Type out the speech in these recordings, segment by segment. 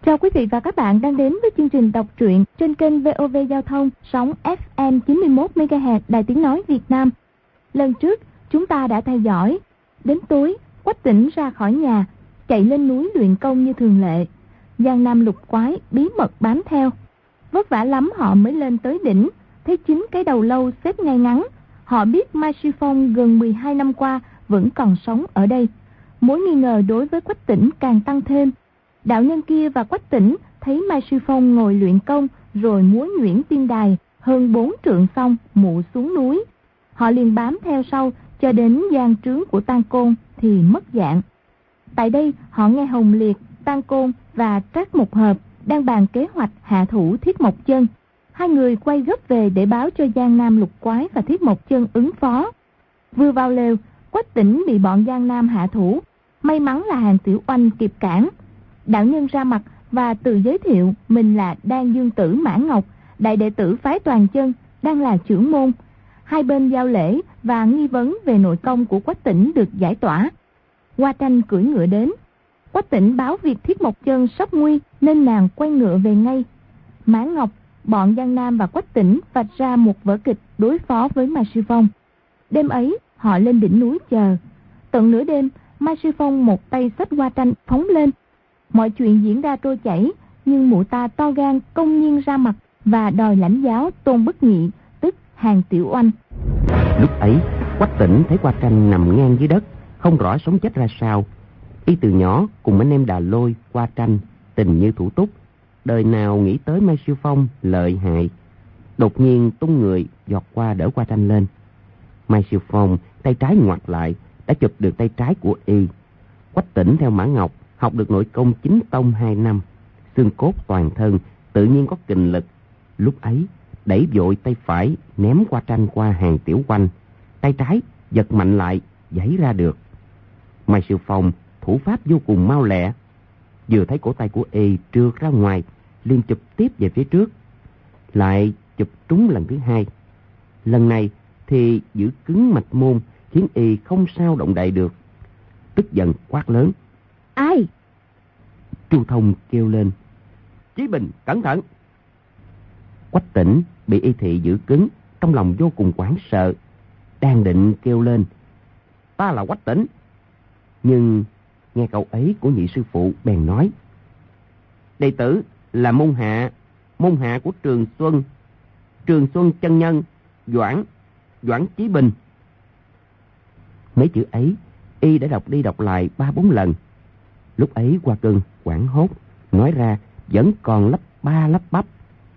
Chào quý vị và các bạn đang đến với chương trình đọc truyện trên kênh VOV Giao thông sóng FM 91 MHz Đài Tiếng nói Việt Nam. Lần trước chúng ta đã theo dõi đến tối Quách Tĩnh ra khỏi nhà, chạy lên núi luyện công như thường lệ. Giang Nam Lục Quái bí mật bám theo. Vất vả lắm họ mới lên tới đỉnh, thấy 9 cái đầu lâu xếp ngay ngắn. Họ biết Mai Sư Phong gần 12 năm qua vẫn còn sống ở đây. Mối nghi ngờ đối với Quách Tĩnh càng tăng thêm. Đạo nhân kia và Quách Tĩnh thấy Mai Sư Phong ngồi luyện công rồi múa nhuyễn tiên đài hơn 4 trượng xong mụ xuống núi. Họ liền bám theo sau cho đến gian trướng của Tam Côn thì mất dạng. Tại đây họ nghe Hồng Liệt, Tam Côn và Trác Mục Hợp đang bàn kế hoạch hạ thủ Thiết Mộc Chân. Hai người quay gấp về để báo cho Giang Nam Lục Quái và Thiết Mộc Chân ứng phó. Vừa vào lều, Quách Tĩnh bị bọn Giang Nam hạ thủ. May mắn là Hàn Tiểu Oanh kịp cản. Đạo nhân ra mặt và tự giới thiệu mình là Đan Dương Tử Mã Ngọc, đại đệ tử phái Toàn Chân, đang là trưởng môn. Hai bên giao lễ và nghi vấn về nội công của Quách Tĩnh được giải tỏa. Hoa Tranh cưỡi ngựa đến. Quách Tĩnh báo việc Thiết Mộc Chân sắp nguy nên nàng quay ngựa về ngay. Mã Ngọc, bọn Giang Nam và Quách Tĩnh vạch ra một vở kịch đối phó với Mai Sư Phong. Đêm ấy họ lên đỉnh núi chờ. Tận nửa đêm, Mai Sư Phong một tay xách Hoa Tranh phóng lên. Mọi chuyện diễn ra trôi chảy, nhưng mụ ta to gan công nhiên ra mặt và đòi lãnh giáo Tôn Bất Nhị, tức Hàn Tiểu Oanh. Lúc ấy Quách Tĩnh thấy Hoa Tranh nằm ngang dưới đất, không rõ sống chết ra sao. Y từ nhỏ cùng anh em Đà Lôi, Hoa Tranh tình như thủ túc, đời nào nghĩ tới Mai Sư Phong lợi hại. Đột nhiên tung người giọt qua đỡ Hoa Tranh lên. Mai Sư Phong tay trái ngoặt lại đã chụp được tay trái của y. Quách Tĩnh theo Mã Ngọc học được nội công chính tông 2 năm, xương cốt toàn thân tự nhiên có kình lực. Lúc ấy đẩy vội tay phải ném Hoa Tranh qua Hàn Tiểu Oanh, tay trái giật mạnh lại giãy ra được. Mai Sư Phong thủ pháp vô cùng mau lẹ, vừa thấy cổ tay của y trượt ra ngoài liền chụp tiếp về phía trước, lại chụp trúng lần thứ hai. Lần này thì giữ cứng mạch môn khiến y không sao động đậy được. Tức giận quát lớn: Ai? Chu Thông kêu lên: Chí Bình, cẩn thận! Quách Tĩnh bị y thị giữ cứng, trong lòng vô cùng hoảng sợ, đang định kêu lên: Ta là Quách Tĩnh, nhưng nghe câu ấy của nhị sư phụ bèn nói: Đệ tử là môn hạ của Trường Xuân chân nhân Doãn Chí Bình. Mấy chữ ấy y đã đọc đi đọc lại 3-4 lần. Lúc ấy Hoa Cưng hoảng hốt, nói ra vẫn còn lắp ba lắp bắp.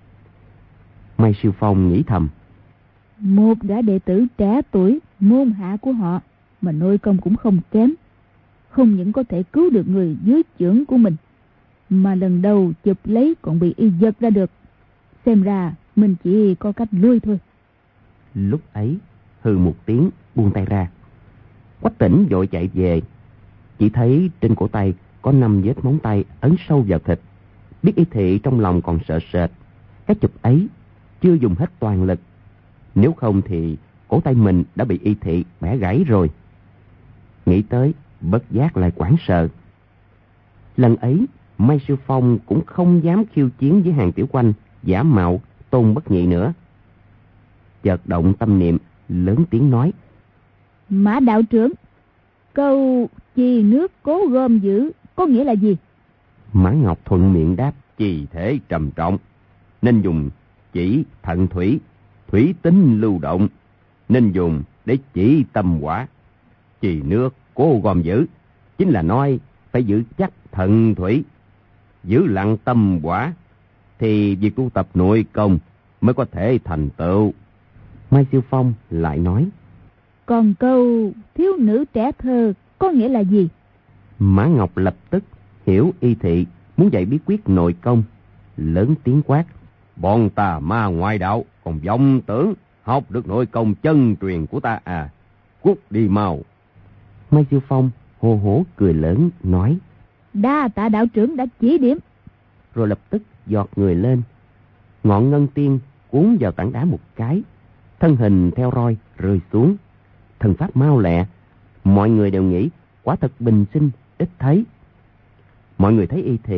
Mai Sư Phong nghĩ thầm: Một gã đệ tử trẻ tuổi, môn hạ của họ, mà nội công cũng không kém. Không những có thể cứu được người dưới chưởng của mình, mà lần đầu chụp lấy còn bị y giật ra được. Xem ra mình chỉ có cách lui thôi. Lúc ấy hừ một tiếng buông tay ra. Quách Tĩnh vội chạy về, chỉ thấy trên cổ tay có 5 vết móng tay ấn sâu vào thịt. Biết y thị trong lòng còn sợ sệt, cái chụp ấy chưa dùng hết toàn lực, nếu không thì cổ tay mình đã bị y thị bẻ gãy rồi. Nghĩ tới bất giác lại hoảng sợ. Lần ấy Mai Sư Phong cũng không dám khiêu chiến với Hàn Tiểu Oanh giả mạo Tôn Bất Nhị nữa. Chợt động tâm niệm, lớn tiếng nói: Mã đạo trưởng, câu chi nước cố gom giữ có nghĩa là gì? Mã Ngọc thuận miệng đáp: Chi thể trầm trọng nên dùng chỉ thận thủy, thủy tính lưu động nên dùng để chỉ tâm hỏa. Chi nước cố gom giữ chính là nói phải giữ chắc thận thủy, giữ lặng tâm hỏa, thì việc tu tập nội công mới có thể thành tựu. Mai Siêu Phong lại nói: Còn câu thiếu nữ trẻ thơ có nghĩa là gì? Mã Ngọc lập tức hiểu y thị muốn dạy bí quyết nội công, lớn tiếng quát: Bọn tà ma ngoại đạo còn vọng tưởng học được nội công chân truyền của ta à? Cút đi mau! Mai Siêu Phong hô hố cười lớn nói: Đa tạ đạo trưởng đã chỉ điểm. Rồi lập tức giọt người lên, ngọn ngân tiên cuốn vào tảng đá một cái, thân hình theo roi rơi xuống. Thần pháp mau lẹ, mọi người đều nghĩ quả thật bình sinh ít thấy. Mọi người thấy y thị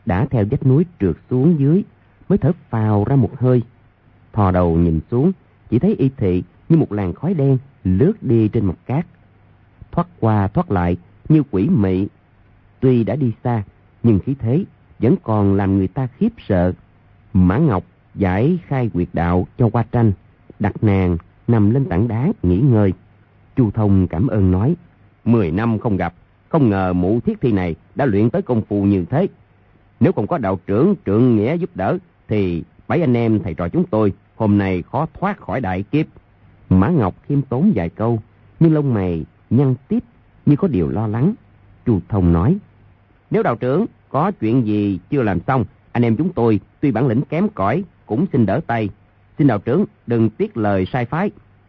đã theo vách núi trượt xuống dưới, mới thở phào ra một hơi. Thò đầu nhìn xuống, chỉ thấy Y Thị như một làn khói đen lướt đi trên mặt cát, thoát qua thoát lại như quỷ mị. Tuy đã đi xa, nhưng khí thế vẫn còn làm người ta khiếp sợ. Mã Ngọc giải khai quyệt đạo cho Hoa Tranh, đặt nàng nằm lên tảng đá nghỉ ngơi. Chu Thông cảm ơn nói: 10 năm không gặp, không ngờ mụ Thiết Thi này đã luyện tới công phu như thế. Nếu không có đạo trưởng Trượng Nghĩa giúp đỡ, thì 7 anh em thầy trò chúng tôi hôm nay khó thoát khỏi đại kiếp. Mã Ngọc khiêm tốn vài câu, nhưng lông mày nhăn tiếp như có điều lo lắng. Chu Thông nói: nếu đạo trưởng có chuyện gì chưa làm xong, anh em chúng tôi tuy bản lĩnh kém cỏi cũng xin đỡ tay. Xin đạo trưởng đừng tiếc lời sai phái.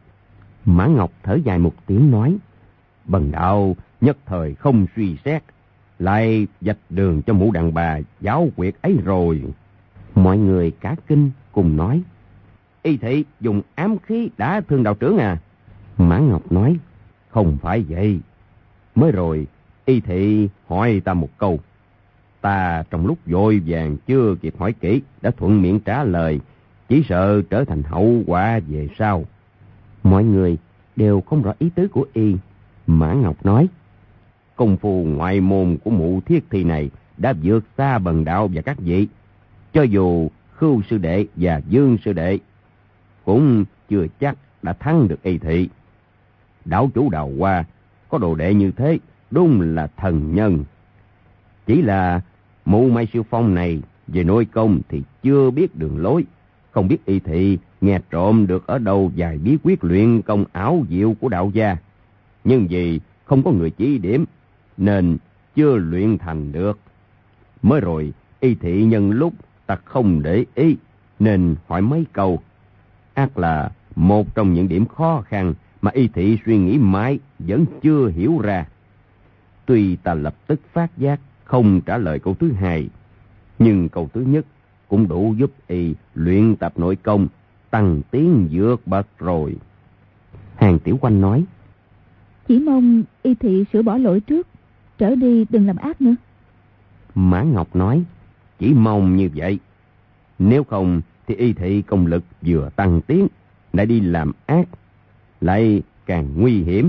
Mã Ngọc thở dài một tiếng nói: bần đạo nhất thời không suy xét, lại vạch đường cho mụ đàn bà giáo quyệt ấy rồi. Mọi người cả kinh cùng nói: Y Thị dùng ám khí đã thương đạo trưởng à? Mã Ngọc nói: không phải vậy. Mới rồi Y Thị hỏi ta một câu, ta trong lúc vội vàng chưa kịp hỏi kỹ đã thuận miệng trả lời, chỉ sợ trở thành hậu quả về sau. Mọi người đều không rõ ý tứ của y. Mã Ngọc nói: công phu ngoại môn của mụ Thiết Thi này đã vượt xa bần đạo và các vị. Cho dù Khưu sư đệ và Dương sư đệ cũng chưa chắc đã thắng được Y Thị. Đảo chủ Đào Hoa có đồ đệ như thế đúng là thần nhân. Chỉ là mụ Mai Siêu Phong này về nội công thì chưa biết đường lối, không biết Y Thị nghe trộm được ở đâu vài bí quyết luyện công ảo diệu của đạo gia. Nhưng vì không có người chỉ điểm nên chưa luyện thành được. Mới rồi Y Thị nhân lúc ta không để ý nên hỏi mấy câu, ắt là một trong những điểm khó khăn mà Y Thị suy nghĩ mãi vẫn chưa hiểu ra. Tuy ta lập tức phát giác không trả lời câu thứ hai, nhưng câu thứ nhất cũng đủ giúp y luyện tập nội công, tăng tiến vượt bậc rồi. Hàng Tiểu Quanh nói: chỉ mong Y Thị sửa bỏ lỗi trước, trở đi đừng làm ác nữa. Mã Ngọc nói: chỉ mong như vậy. Nếu không thì Y Thị công lực vừa tăng tiến, lại đi làm ác, lại càng nguy hiểm.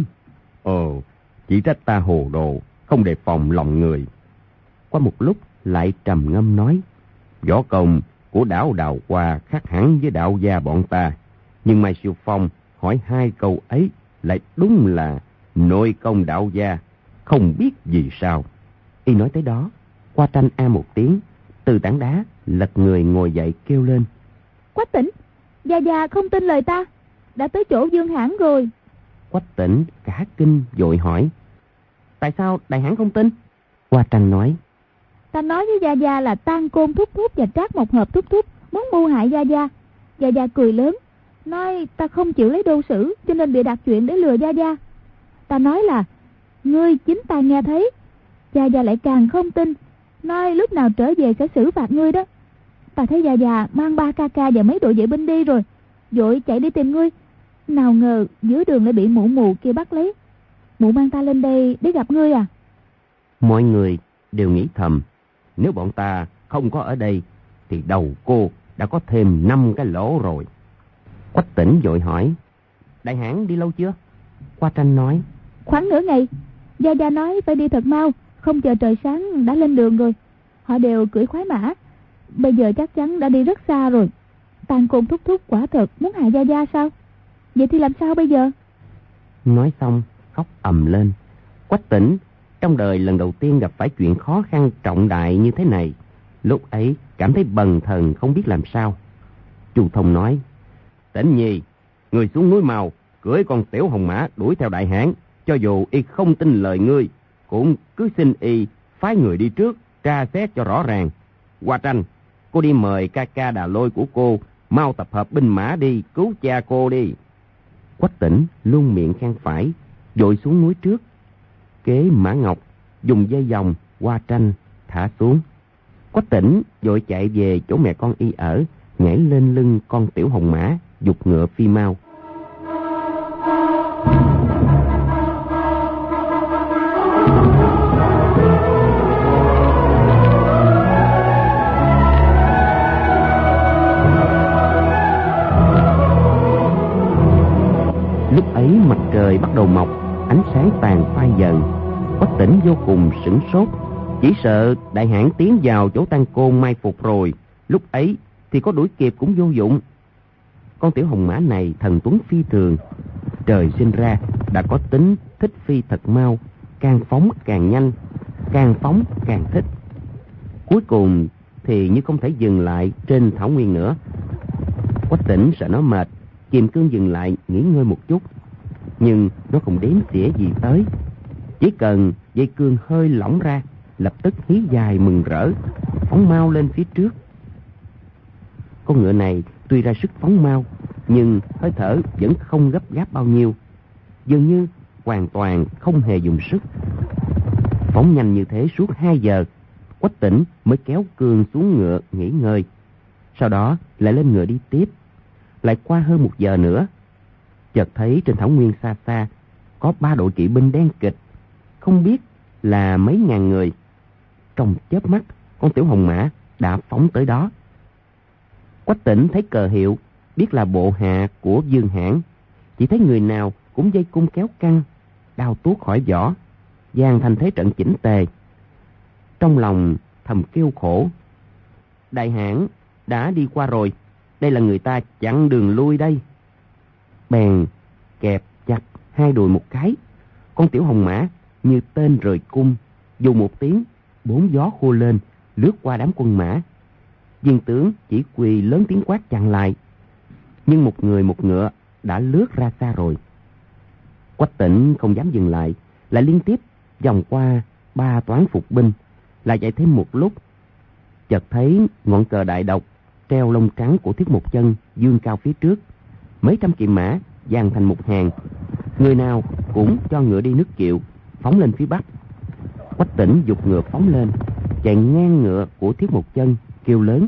Ồ, chỉ trách ta hồ đồ, không đề phòng lòng người. Qua một lúc lại trầm ngâm nói: võ công của đảo Đào Hoa khác hẳn với đạo gia bọn ta, nhưng Mai Siêu Phong hỏi hai câu ấy lại đúng là nội công đạo gia, không biết vì sao. Y nói tới đó, Hoa Tranh a một tiếng, từ tảng đá lật người ngồi dậy kêu lên: Quách Tỉnh, Gia không tin lời ta, đã tới chỗ Dương Hãn rồi. Quách Tỉnh cả kinh vội hỏi: tại sao đại hãn không tin? Hoa Tranh nói: ta nói với Gia là Tan Côn Thúc Thúc và Trác Mộc Hợp Thúc Thúc muốn mưu hại Gia. Gia cười lớn, nói ta không chịu lấy đô sử, cho nên bị đặt chuyện để lừa Gia. Ta nói là ngươi chính ta nghe thấy. Gia lại càng không tin, nói lúc nào trở về sẽ xử phạt ngươi đó. Ta thấy Gia mang 3 ca ca và mấy đội vệ binh đi rồi, vội chạy đi tìm ngươi. Nào ngờ giữa đường lại bị mụ mù kia bắt lấy. Mụ mang ta lên đây để gặp ngươi à? Mọi người đều nghĩ thầm, nếu bọn ta không có ở đây thì đầu cô đã có thêm 5 cái lỗ rồi. Quách Tỉnh vội hỏi: đại hãn đi lâu chưa? Hoa Tranh nói: khoảng nửa ngày. Gia nói phải đi thật mau, không chờ trời sáng đã lên đường rồi. Họ đều cưỡi khoái mã, bây giờ chắc chắn đã đi rất xa rồi. Tàn Côn Thúc Thúc quả thật muốn hại Gia sao? Vậy thì làm sao bây giờ? Nói xong khóc ầm lên. Quách Tỉnh trong đời lần đầu tiên gặp phải chuyện khó khăn trọng đại như thế này, lúc ấy cảm thấy bần thần không biết làm sao. Chu Thông nói: Tỉnh nhi, người xuống núi mau, cưỡi con tiểu hồng mã đuổi theo đại hãn. Cho dù y không tin lời ngươi, cũng cứ xin y phái người đi trước tra xét cho rõ ràng. Hoa Tranh, cô đi mời ca ca Đà Lôi của cô mau tập hợp binh mã đi cứu cha cô đi. Quách Tỉnh luôn miệng khen phải, vội xuống núi trước. Kế Mã Ngọc dùng dây vòng Hoa Tranh thả xuống. Quách Tỉnh vội chạy về chỗ mẹ con y ở, nhảy lên lưng con tiểu hồng mã, giục ngựa phi mau. Lúc ấy mặt trời bắt đầu mọc, ánh sáng tàn phai dần. Quách Tĩnh vô cùng sửng sốt, chỉ sợ đại hãn tiến vào chỗ Tăng Côn mai phục rồi. Lúc ấy thì có đuổi kịp cũng vô dụng. Con tiểu hồng mã này thần tuấn phi thường, trời sinh ra đã có tính thích phi thật mau, càng phóng càng nhanh, càng phóng càng thích. Cuối cùng thì như không thể dừng lại trên thảo nguyên nữa. Quách Tĩnh sợ nó mệt, kiềm cương dừng lại nghỉ ngơi một chút, nhưng nó không đếm xỉa gì tới. Chỉ cần dây cương hơi lỏng ra, lập tức hí dài mừng rỡ, phóng mau lên phía trước. Con ngựa này tuy ra sức phóng mau, nhưng hơi thở vẫn không gấp gáp bao nhiêu, dường như hoàn toàn không hề dùng sức. Phóng nhanh như thế suốt 2 giờ, Quách Tĩnh mới kéo cương xuống ngựa nghỉ ngơi. Sau đó lại lên ngựa đi tiếp. Lại qua hơn 1 giờ nữa, chợt thấy trên thảo nguyên xa xa có 3 đội kỵ binh đen kịt, không biết là mấy ngàn người. Trong chớp mắt, con tiểu hồng mã đã phóng tới đó. Quách Tĩnh thấy cờ hiệu, biết là bộ hạ của Dương Hãn. Chỉ thấy người nào cũng dây cung kéo căng, đao tuốt khỏi vỏ, dàn thành thế trận chỉnh tề. Trong lòng thầm kêu khổ, đại hãn đã đi qua rồi, đây là người ta chặn đường lui đây. Bèn kẹp chặt 2 đùi một cái, con tiểu hồng mã như tên rời cung, dù một tiếng, 4 gió khô lên, lướt qua đám quân mã. Viên tướng chỉ huy lớn tiếng quát chặn lại, nhưng một người một ngựa đã lướt ra xa rồi. Quách Tĩnh không dám dừng lại, lại liên tiếp vòng qua 3 toán phục binh, lại chạy thêm một lúc. Chợt thấy ngọn cờ đại độc treo lông trắng của Thiết Một Chân dương cao phía trước, mấy trăm kỵ mã dàn thành một hàng, người nào cũng cho ngựa đi nước kiệu, phóng lên phía bắc. Quách Tĩnh giục ngựa phóng lên, chạy ngang ngựa của Thiết Một Chân, kêu lớn: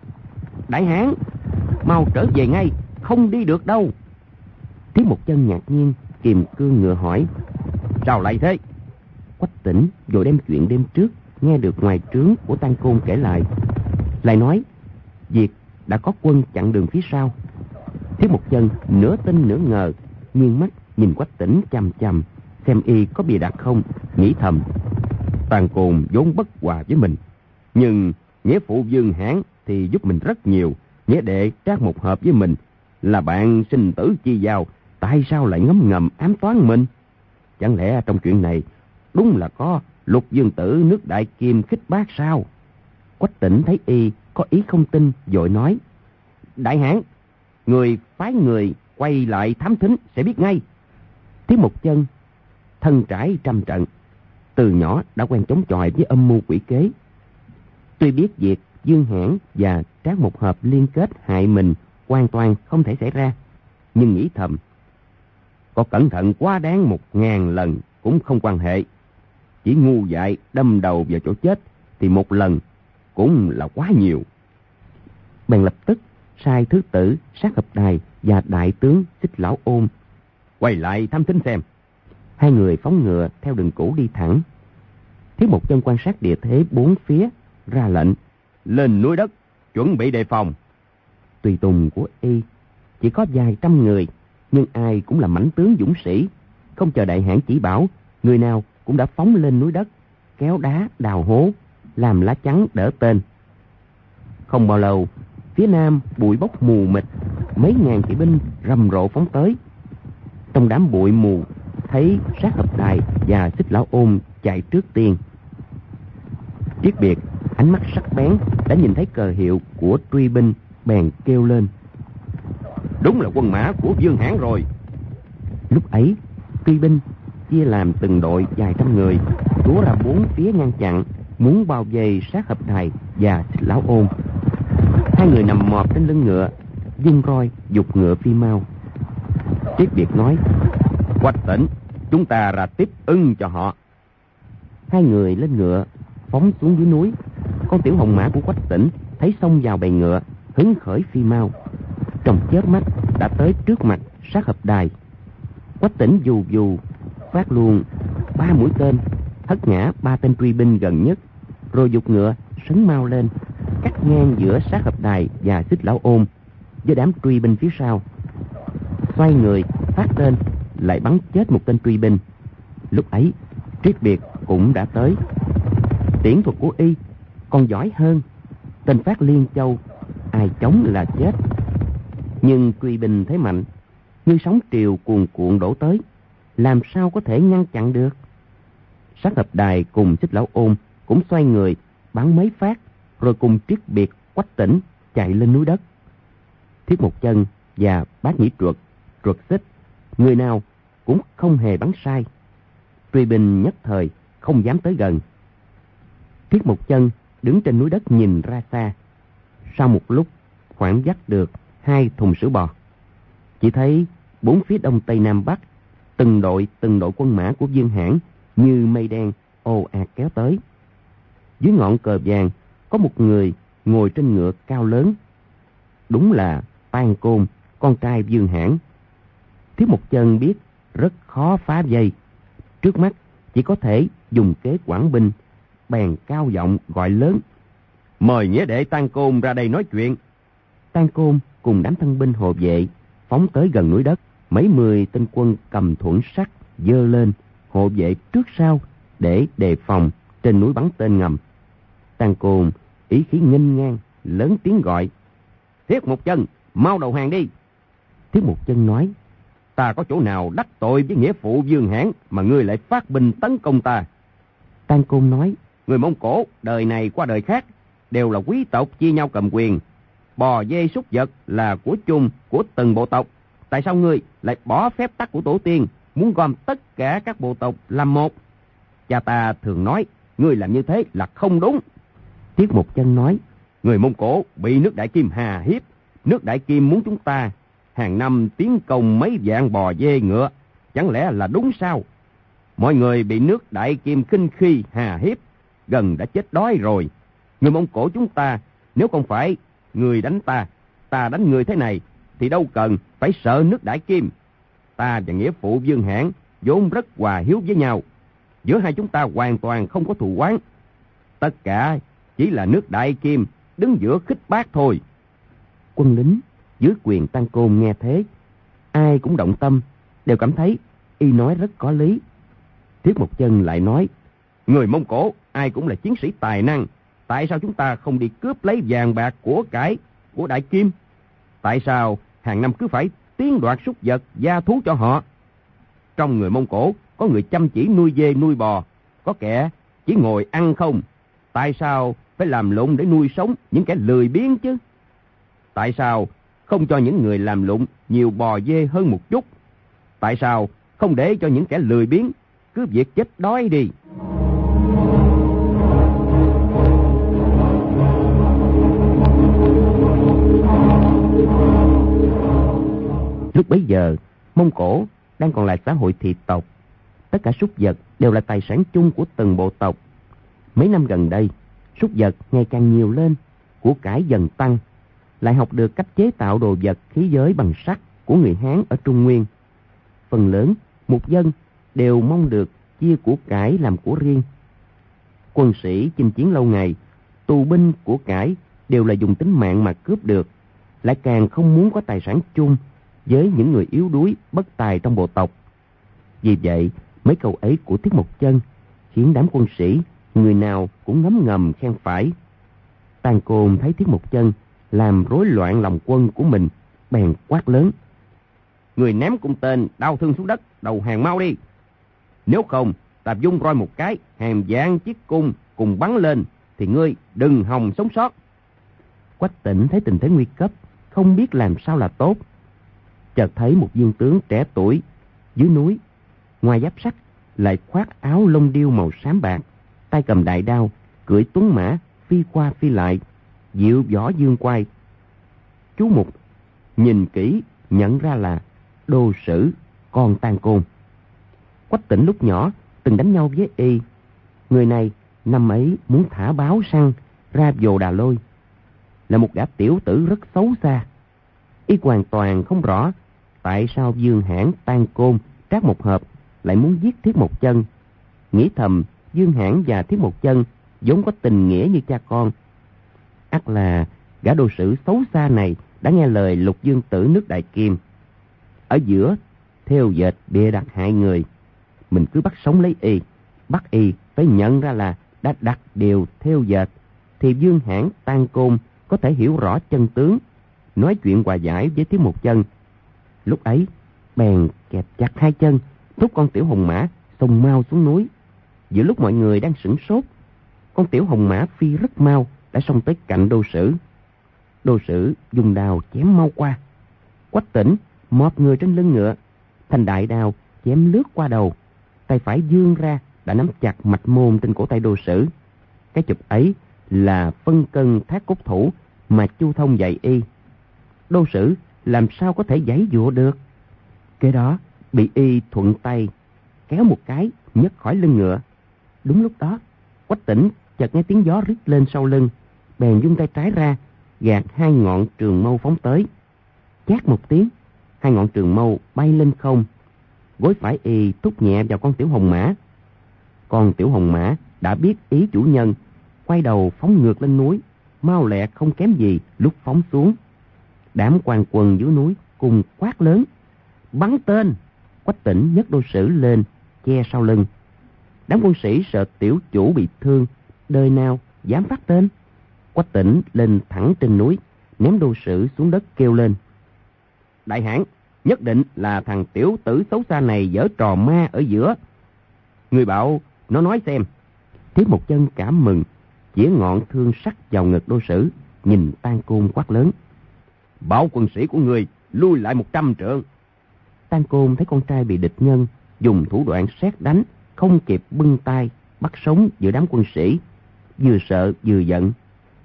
đại hãn, mau trở về ngay, không đi được đâu. Thiết Một Chân ngạc nhiên kìm cương ngựa hỏi: sao lại thế? Quách Tĩnh vội đem chuyện đêm trước nghe được ngoài trướng của Tăng Côn kể lại, lại nói việc đã có quân chặn đường phía sau. Thiết Một Chân nửa tin nửa ngờ, nghiêng mắt nhìn Quách Tĩnh chằm chằm, xem y có bịa đặt không, nghĩ thầm: Tăng Côn vốn bất hòa với mình, nhưng nghĩa phụ Dương Hãn thì giúp mình rất nhiều, nghĩa đệ Trác Mộc Hợp với mình là bạn sinh tử chi giao, tại sao lại ngấm ngầm ám toán mình? Chẳng lẽ trong chuyện này đúng là có Lục Dương Tử nước Đại Kim khích bác sao? Quách Tĩnh thấy y có ý không tin, vội nói: đại hãn, người phái người quay lại thám thính sẽ biết ngay. Thiết Một Chân thân trải trăm trận, từ nhỏ đã quen chống chọi với âm mưu quỷ kế. Tuy biết việc Dương Hãn và Trác Mộc Hợp liên kết hại mình hoàn toàn không thể xảy ra, nhưng nghĩ thầm: có cẩn thận quá đáng 1000 lần cũng không quan hệ, chỉ ngu dại đâm đầu vào chỗ chết thì 1 lần cũng là quá nhiều. Bèn lập tức sai thứ tử Sát Hợp Đài và đại tướng Xích Lão Ôn quay lại thám thính xem. 2 người phóng ngựa theo đường cũ đi thẳng. Thiết Một Chân quan sát địa thế 4 phía, ra lệnh: lên núi đất, chuẩn bị đề phòng. Tùy tùng của y chỉ có vài trăm người, nhưng ai cũng là mãnh tướng dũng sĩ, không chờ đại hãn chỉ bảo, người nào cũng đã phóng lên núi đất, kéo đá đào hố, làm lá chắn đỡ tên. Không bao lâu, phía nam bụi bốc mù mịt, mấy ngàn kỵ binh rầm rộ phóng tới. Trong đám bụi mù, thấy Sát Hợp Đài và Xích Lão Ôn chạy trước tiên. Triết Biệt ánh mắt sắc bén đã nhìn thấy cờ hiệu của truy binh, bèn kêu lên: đúng là quân mã của Dương Hãn rồi. Lúc ấy, truy binh chia làm từng đội vài trăm người, túa ra 4 phía ngăn chặn, muốn bao vây Sát Hợp Đài và Xích Lão Ôn. 2 người nằm mọp trên lưng ngựa, vung roi giục ngựa phi mau. Triết Biệt nói: Quách Tĩnh, chúng ta ra tiếp ưng cho họ. 2 người lên ngựa phóng xuống dưới núi. Con tiểu hồng mã của Quách Tĩnh thấy xông vào bầy ngựa, hứng khởi phi mau, trong chớp mắt đã tới trước mặt Sát Hợp Đài. Quách Tĩnh dù dù phát luôn 3 mũi tên, hất ngã 3 tên truy binh gần nhất, rồi giục ngựa sấn mau lên, cắt ngang giữa Sát Hợp Đài và Xích Lão Ôn với đám truy binh phía sau. Xoay người phát tên lại bắn chết một tên truy binh. Lúc ấy Triết Biệt cũng đã tới. Tiễn thuật của y còn giỏi hơn. Tên phát liên châu, ai chống là chết. Nhưng truy binh thế mạnh, như sóng triều cuồn cuộn đổ tới, làm sao có thể ngăn chặn được. Sát Hợp Đài cùng Xích Lão Ôn cũng xoay người bắn mấy phát, rồi cùng Triết Biệt, Quách Tỉnh chạy lên núi đất. Thiết Một Chân và Bát Nhĩ Truật, Truật Xích, người nào cũng không hề bắn sai. Truy binh nhất thời không dám tới gần. Thiết Một Chân đứng trên núi đất nhìn ra xa. Sau một lúc khoảng dắt được 2 thùng sữa bò. Chỉ thấy 4 phía đông tây nam bắc, từng đội quân mã của Dương Hãn như mây đen ồ ạt kéo tới. Dưới ngọn cờ vàng có một người ngồi trên ngựa cao lớn. Đúng là Tang Côn, con trai Dương Hãn. Thiết Một Chân biết rất khó phá vây. Trước mắt chỉ có thể dùng kế quản binh, bèn cao giọng gọi lớn: "Mời nghĩa đệ Tang Côn ra đây nói chuyện." Tang Côn cùng đám thân binh hộ vệ phóng tới gần núi đất. Mấy 10 tên quân cầm thuẫn sắt giơ lên, hộ vệ trước sau để đề phòng trên núi bắn tên ngầm. Tang Côn ý khí nghênh ngang, lớn tiếng gọi: "Thiết Một Chân, mau đầu hàng đi." Thiết Một Chân nói: "Ta có chỗ nào đắc tội với nghĩa phụ Dương Hãn mà ngươi lại phát binh tấn công ta?" Tang Côn nói: "Người Mông Cổ đời này qua đời khác đều là quý tộc chia nhau cầm quyền. Bò dê súc vật là của chung của từng bộ tộc. Tại sao ngươi lại bỏ phép tắc của tổ tiên, muốn gom tất cả các bộ tộc làm một? Cha ta thường nói ngươi làm như thế là không đúng." Thiết Một Chân nói: "Người Mông Cổ bị nước Đại Kim hà hiếp. Nước Đại Kim muốn chúng ta hàng năm tiến công mấy vạn bò dê ngựa, chẳng lẽ là đúng sao? Mọi người bị nước Đại Kim khinh khi hà hiếp, gần đã chết đói rồi. Người Mông Cổ chúng ta, nếu không phải người đánh ta, ta đánh người thế này, thì đâu cần phải sợ nước Đại Kim. Ta và nghĩa phụ Dương Hãn vốn rất hòa hiếu với nhau. Giữa hai chúng ta hoàn toàn không có thù oán. Tất cả chỉ là nước Đại Kim đứng giữa khích bác thôi." Quân lính dưới quyền Tang Côn nghe thế, ai cũng động tâm, đều cảm thấy y nói rất có lý. Thiết Một Chân lại nói: "Người Mông Cổ ai cũng là chiến sĩ tài năng. Tại sao chúng ta không đi cướp lấy vàng bạc của cải của Đại Kim? Tại sao hàng năm cứ phải tiến đoạt súc vật, gia thú cho họ? Trong người Mông Cổ có người chăm chỉ nuôi dê nuôi bò, có kẻ chỉ ngồi ăn không. Tại sao phải làm lụng để nuôi sống những kẻ lười biếng chứ? Tại sao không cho những người làm lụng nhiều bò dê hơn một chút? Tại sao không để cho những kẻ lười biếng cứ việc chết đói đi?" Lúc bấy giờ, Mông Cổ đang còn là xã hội thị tộc. Tất cả súc vật đều là tài sản chung của từng bộ tộc. Mấy năm gần đây, súc vật ngày càng nhiều lên, của cải dần tăng, lại học được cách chế tạo đồ vật khí giới bằng sắt của người Hán ở Trung Nguyên. Phần lớn mục dân đều mong được chia của cải làm của riêng. Quân sĩ chinh chiến lâu ngày, tù binh của cải đều là dùng tính mạng mà cướp được, lại càng không muốn có tài sản chung với những người yếu đuối bất tài trong bộ tộc. Vì vậy, mấy câu ấy của Thiết Một Chân khiến đám quân sĩ người nào cũng ngấm ngầm khen phải. Tang Côn thấy Thiết Một Chân làm rối loạn lòng quân của mình, bèn quát lớn: "Người ném cung tên đau thương xuống đất, đầu hàng mau đi. Nếu không, ta vung roi một cái, hàng vạn chiếc cung cùng bắn lên, thì ngươi đừng hòng sống sót." Quách Tỉnh thấy tình thế nguy cấp, không biết làm sao là tốt. Chợt thấy một viên tướng trẻ tuổi dưới núi, ngoài giáp sắt lại khoác áo lông điêu màu xám bạc, tay cầm đại đao, cưỡi tuấn mã phi qua phi lại, diệu võ dương quai. Chú Mục nhìn kỹ nhận ra là Đô Sử, con Tang Côn. Quách Tỉnh lúc nhỏ từng đánh nhau với y. Người này năm ấy muốn thả báo săn ra Vồ Đà Lôi, là một gã tiểu tử rất xấu xa. Y hoàn toàn không rõ tại sao Dương Hãn, Tang Côn, Trác Mộc Hợp lại muốn giết Thiết Một Chân. Nghĩ thầm Dương Hãn và Thiết Một Chân vốn có tình nghĩa như cha con. Ắt là gã Đô Sử xấu xa này đã nghe lời Lục Dương Tử nước Đại Kim. Ở giữa thêu dệt bịa đặt hại người. Mình cứ bắt sống lấy y, bắt y phải nhận ra là đã đặt điều thêu dệt, thì Dương Hãn, Tan Côn có thể hiểu rõ chân tướng, nói chuyện hòa giải với Tiết Mục Chân. Lúc ấy bèn kẹp chặt hai chân, thúc con tiểu hồng mã xông mau xuống núi. Giữa lúc mọi người đang sửng sốt, con tiểu hồng mã phi rất mau đã xông tới cạnh Đô Sử. Đô Sử dùng đao chém mau qua. Quách Tỉnh mọp người trên lưng ngựa, thành đại đao chém lướt qua đầu. Tay phải vươn ra đã nắm chặt mạch môn trên cổ tay Đô Sử. Cái chụp ấy là phân cân thác cốt thủ mà Chu Thông dạy y. Đô Sử làm sao có thể giãy giụa được. Kế đó bị y thuận tay kéo một cái nhấc khỏi lưng ngựa. Đúng lúc đó Quách Tỉnh chợt nghe tiếng gió rít lên sau lưng, bèn vung tay trái ra gạt hai ngọn trường mâu phóng tới. Chát một tiếng, hai ngọn trường mâu bay lên không. Gối phải y thúc nhẹ vào con tiểu hồng mã. Con tiểu hồng mã đã biết ý chủ nhân, quay đầu phóng ngược lên núi, mau lẹ không kém gì lúc phóng xuống. Đám quan quân dưới núi cùng quát lớn: "Bắn tên!" Quách Tỉnh nhấc Đô Sử lên che sau lưng. Đám quân sĩ sợ tiểu chủ bị thương, đời nào dám phát tên. Quách Tỉnh lên thẳng trên núi, ném Đô Sử xuống đất kêu lên: "Đại hãn, nhất định là thằng tiểu tử xấu xa này giở trò ma ở giữa. Người bảo nó nói xem." Tiết Mục Chân cảm mừng, chĩa ngọn thương sắc vào ngực Đô Sử, nhìn Tan Côn quát lớn: "Bảo quân sĩ của người lui lại 100 trượng." Tan Côn thấy con trai bị địch nhân dùng thủ đoạn sét đánh, không kịp bưng tay bắt sống giữa đám quân sĩ, vừa sợ vừa giận,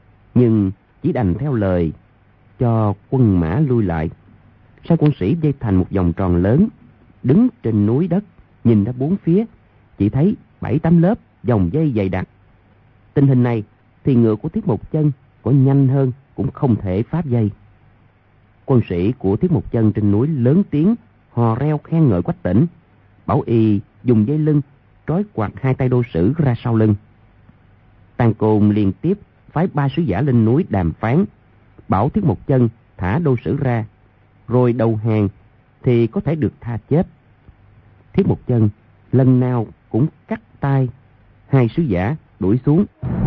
nhưng chỉ đành theo lời cho quân mã lui lại. Sau quân sĩ vây thành một vòng tròn lớn, đứng trên núi đất nhìn ra bốn phía, chỉ thấy 7-8 lớp vòng dây dày đặc. Tình hình này thì ngựa của Tiết Mục Chân có nhanh hơn cũng không thể phá dây. Quân sĩ của Tiết Mục Chân trên núi lớn tiếng hò reo khen ngợi Quách Tỉnh, bảo y dùng dây lưng trói quạt hai tay Đô Sử ra sau lưng. Tan Côn liên tiếp phái 3 sứ giả lên núi đàm phán, bảo Tiết Mục Chân thả Đô Sử ra, rồi đầu hàng thì có thể được tha chết. Tiết Mục Chân lần nào cũng cắt tay hai sứ giả đuổi xuống.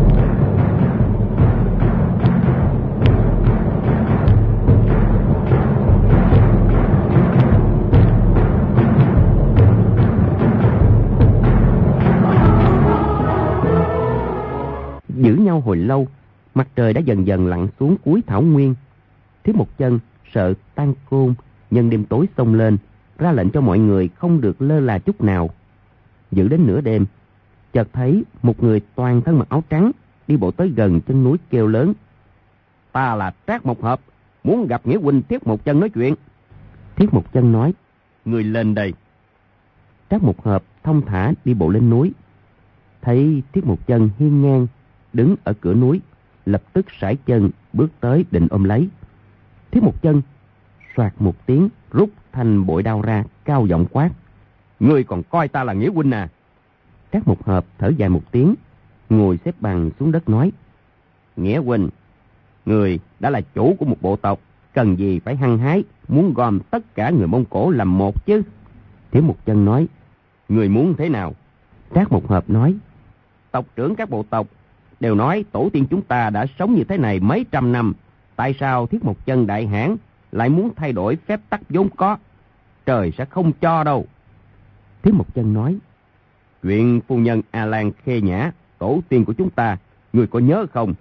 Giữ nhau hồi lâu, mặt trời đã dần dần lặn xuống cuối thảo nguyên. Tiết Mục Chân sợ Tan Côn nhân đêm tối xông lên, ra lệnh cho mọi người không được lơ là chút nào. Giữ đến nửa đêm, chợt thấy một người toàn thân mặc áo trắng đi bộ tới gần chân núi kêu lớn: "Ta là Trác Mộc Hợp, muốn gặp nghĩa huynh Tiết Mục Chân nói chuyện." Tiết Mục Chân nói: "Người lên đây." Trác Mộc Hợp thong thả đi bộ lên núi, thấy Tiết Mục Chân hiên ngang đứng ở cửa núi, lập tức sải chân bước tới định ôm lấy. Tiết Mục Chân soạt một tiếng rút thanh bội đao ra, cao giọng quát: "Ngươi còn coi ta là nghĩa huynh à?" Trác Mộc Hợp thở dài một tiếng, ngồi xếp bằng xuống đất nói: "Nghĩa huynh, người đã là chủ của một bộ tộc, cần gì phải hăng hái muốn gom tất cả người Mông Cổ làm một chứ?" Tiết Mục Chân nói: "Người muốn thế nào?" Trác Mộc Hợp nói: "Tộc trưởng các bộ tộc đều nói tổ tiên chúng ta đã sống như thế này mấy trăm năm, tại sao Tiết Mục Chân đại hãn lại muốn thay đổi phép tắc vốn có? Trời sẽ không cho đâu." Tiết Mục Chân nói: "Chuyện phu nhân A Lan Khê Nhã, tổ tiên của chúng ta, người có nhớ không?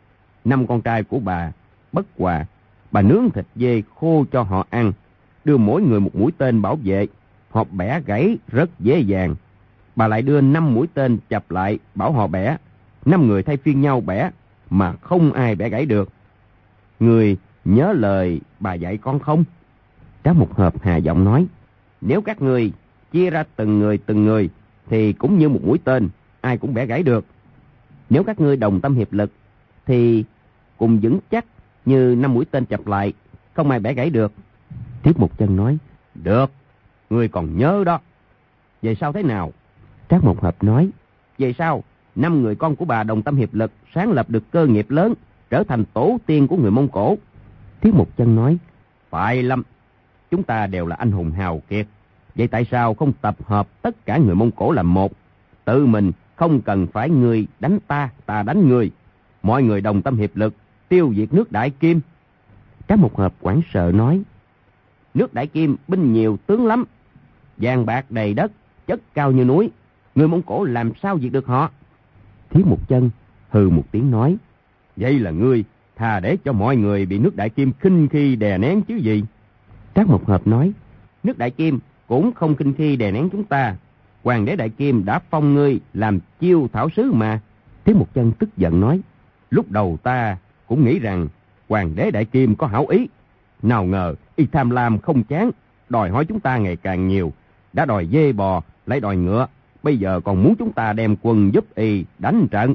5 con trai của bà Bất Hòa, bà nướng thịt dê khô cho họ ăn, đưa mỗi người một mũi tên bảo vệ, họ bẻ gãy rất dễ dàng. Bà lại đưa 5 mũi tên chập lại bảo họ bẻ, 5 người thay phiên nhau bẻ mà không ai bẻ gãy được. Người nhớ lời bà dạy con không?" Trác Mộc Hợp hà giọng nói: "Nếu các người chia ra từng người thì cũng như một mũi tên, ai cũng bẻ gãy được. Nếu các ngươi đồng tâm hiệp lực thì cùng vững chắc như 5 mũi tên chập lại, không ai bẻ gãy được." Tiết Mục Chân nói: "Được, ngươi còn nhớ đó. Về sau thế nào?" Trác Mộc Hợp nói: "Về sau 5 người con của bà đồng tâm hiệp lực sáng lập được cơ nghiệp lớn, trở thành tổ tiên của người Mông Cổ." Tiết Mục Chân nói: "Phải lắm, chúng ta đều là anh hùng hào kiệt, Vậy tại sao không tập hợp tất cả người Mông Cổ làm một? Tự mình không cần phải ngươi đánh ta, ta đánh ngươi. Mọi người đồng tâm hiệp lực, tiêu diệt nước Đại Kim. Trác Mộc Hợp hoảng sợ nói: nước Đại Kim binh nhiều tướng lắm, vàng bạc đầy đất, chất cao như núi. Người Mông Cổ làm sao diệt được họ? Thiết Mộc Chân hừ một tiếng nói: vậy là ngươi thà để cho mọi người bị nước Đại Kim khinh khi đè nén chứ gì? Trác Mộc Hợp nói: nước Đại Kim cũng không khinh khi đè nén chúng ta. Hoàng đế Đại Kim đã phong ngươi làm chiêu thảo sứ mà. Thiết Mộc Chân tức giận nói: lúc đầu ta cũng nghĩ rằng Hoàng đế Đại Kim có hảo ý, nào ngờ y tham lam không chán, đòi hỏi chúng ta ngày càng nhiều. Đã đòi dê bò, lại đòi ngựa, bây giờ còn muốn chúng ta đem quân giúp y đánh trận.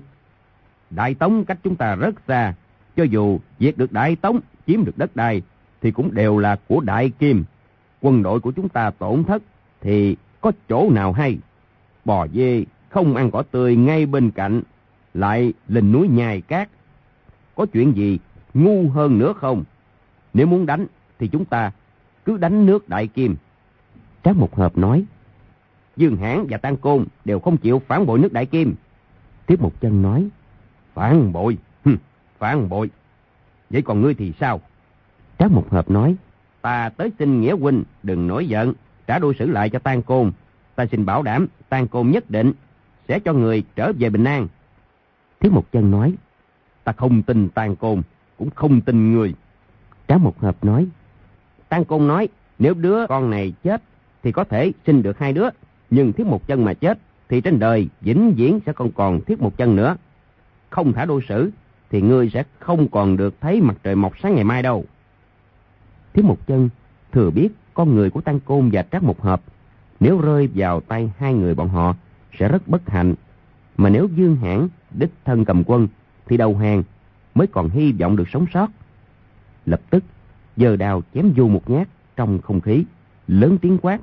Đại Tống cách chúng ta rất xa, cho dù diệt được Đại Tống, chiếm được đất đai thì cũng đều là của Đại Kim. Quân đội của chúng ta tổn thất thì có chỗ nào hay? Bò dê không ăn cỏ tươi ngay bên cạnh, lại lên núi nhai cát, có chuyện gì ngu hơn nữa không? Nếu muốn đánh thì chúng ta cứ đánh nước Đại Kim. Trác Mộc Hợp nói: Dương Hãn và Tam Côn đều không chịu phản bội nước Đại Kim. Thiết Mộc Chân nói: phản bội? Phản bội? Vậy còn ngươi thì sao? Trác Mộc Hợp nói: ta tới xin Nghĩa huynh đừng nổi giận, trả đôi sử lại cho Tam Côn. Ta xin bảo đảm Tam Côn nhất định sẽ cho người trở về bình an. Thiết Mộc Chân nói: ta không tin Tam Côn, cũng không tin người. Trác Mộc Hợp nói: Tam Côn nói nếu đứa con này chết thì có thể sinh được 2 đứa, nhưng Thiết Mộc Chân mà chết thì trên đời vĩnh viễn sẽ không còn Thiết Mộc Chân nữa. Không thả đôi sử thì ngươi sẽ không còn được thấy mặt trời mọc sáng ngày mai đâu. Thiết Mộc Chân thừa biết con người của Tam Côn và Trác Mộc Hợp, nếu rơi vào tay hai người bọn họ sẽ rất bất hạnh. Mà nếu Dương Hãn đích thân cầm quân thì đầu hàng mới còn hy vọng được sống sót. Lập tức giơ đao chém vô một nhát trong không khí, lớn tiếng quát: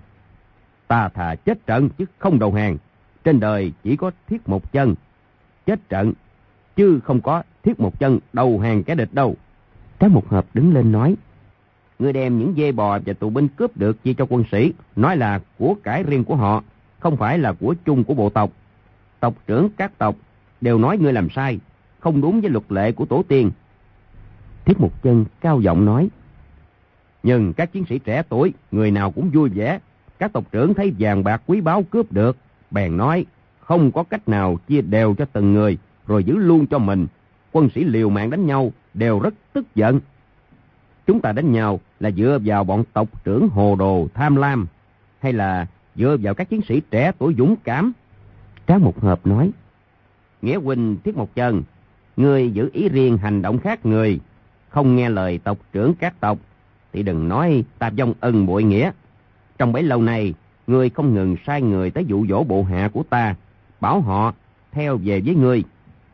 ta thà chết trận chứ không đầu hàng. Trên đời chỉ có Thiết Mộc Chân chết trận, chứ không có Thiết Mộc Chân đầu hàng kẻ địch đâu. Trác Mộc Hợp đứng lên nói: ngươi đem những dê bò và tù binh cướp được chia cho quân sĩ, nói là của cải riêng của họ, không phải là của chung của bộ tộc. Tộc trưởng các tộc đều nói ngươi làm sai, không đúng với luật lệ của tổ tiên. Thiết Mộc Chân cao giọng nói: nhưng các chiến sĩ trẻ tuổi người nào cũng vui vẻ. Các tộc trưởng thấy vàng bạc quý báu cướp được, bèn nói không có cách nào chia đều cho từng người, rồi giữ luôn cho mình. Quân sĩ liều mạng đánh nhau đều rất tức giận. Chúng ta đánh nhau là dựa vào bọn tộc trưởng hồ đồ tham lam, hay là dựa vào các chiến sĩ trẻ tuổi dũng cảm? Trác Mộc Hợp nói: Nghĩa huynh Thiết Mộc Chân, ngươi giữ ý riêng hành động khác người, không nghe lời tộc trưởng các tộc, thì đừng nói ta vong ân bội nghĩa. Trong bấy lâu nay, ngươi không ngừng sai người tới dụ dỗ bộ hạ của ta, bảo họ theo về với ngươi,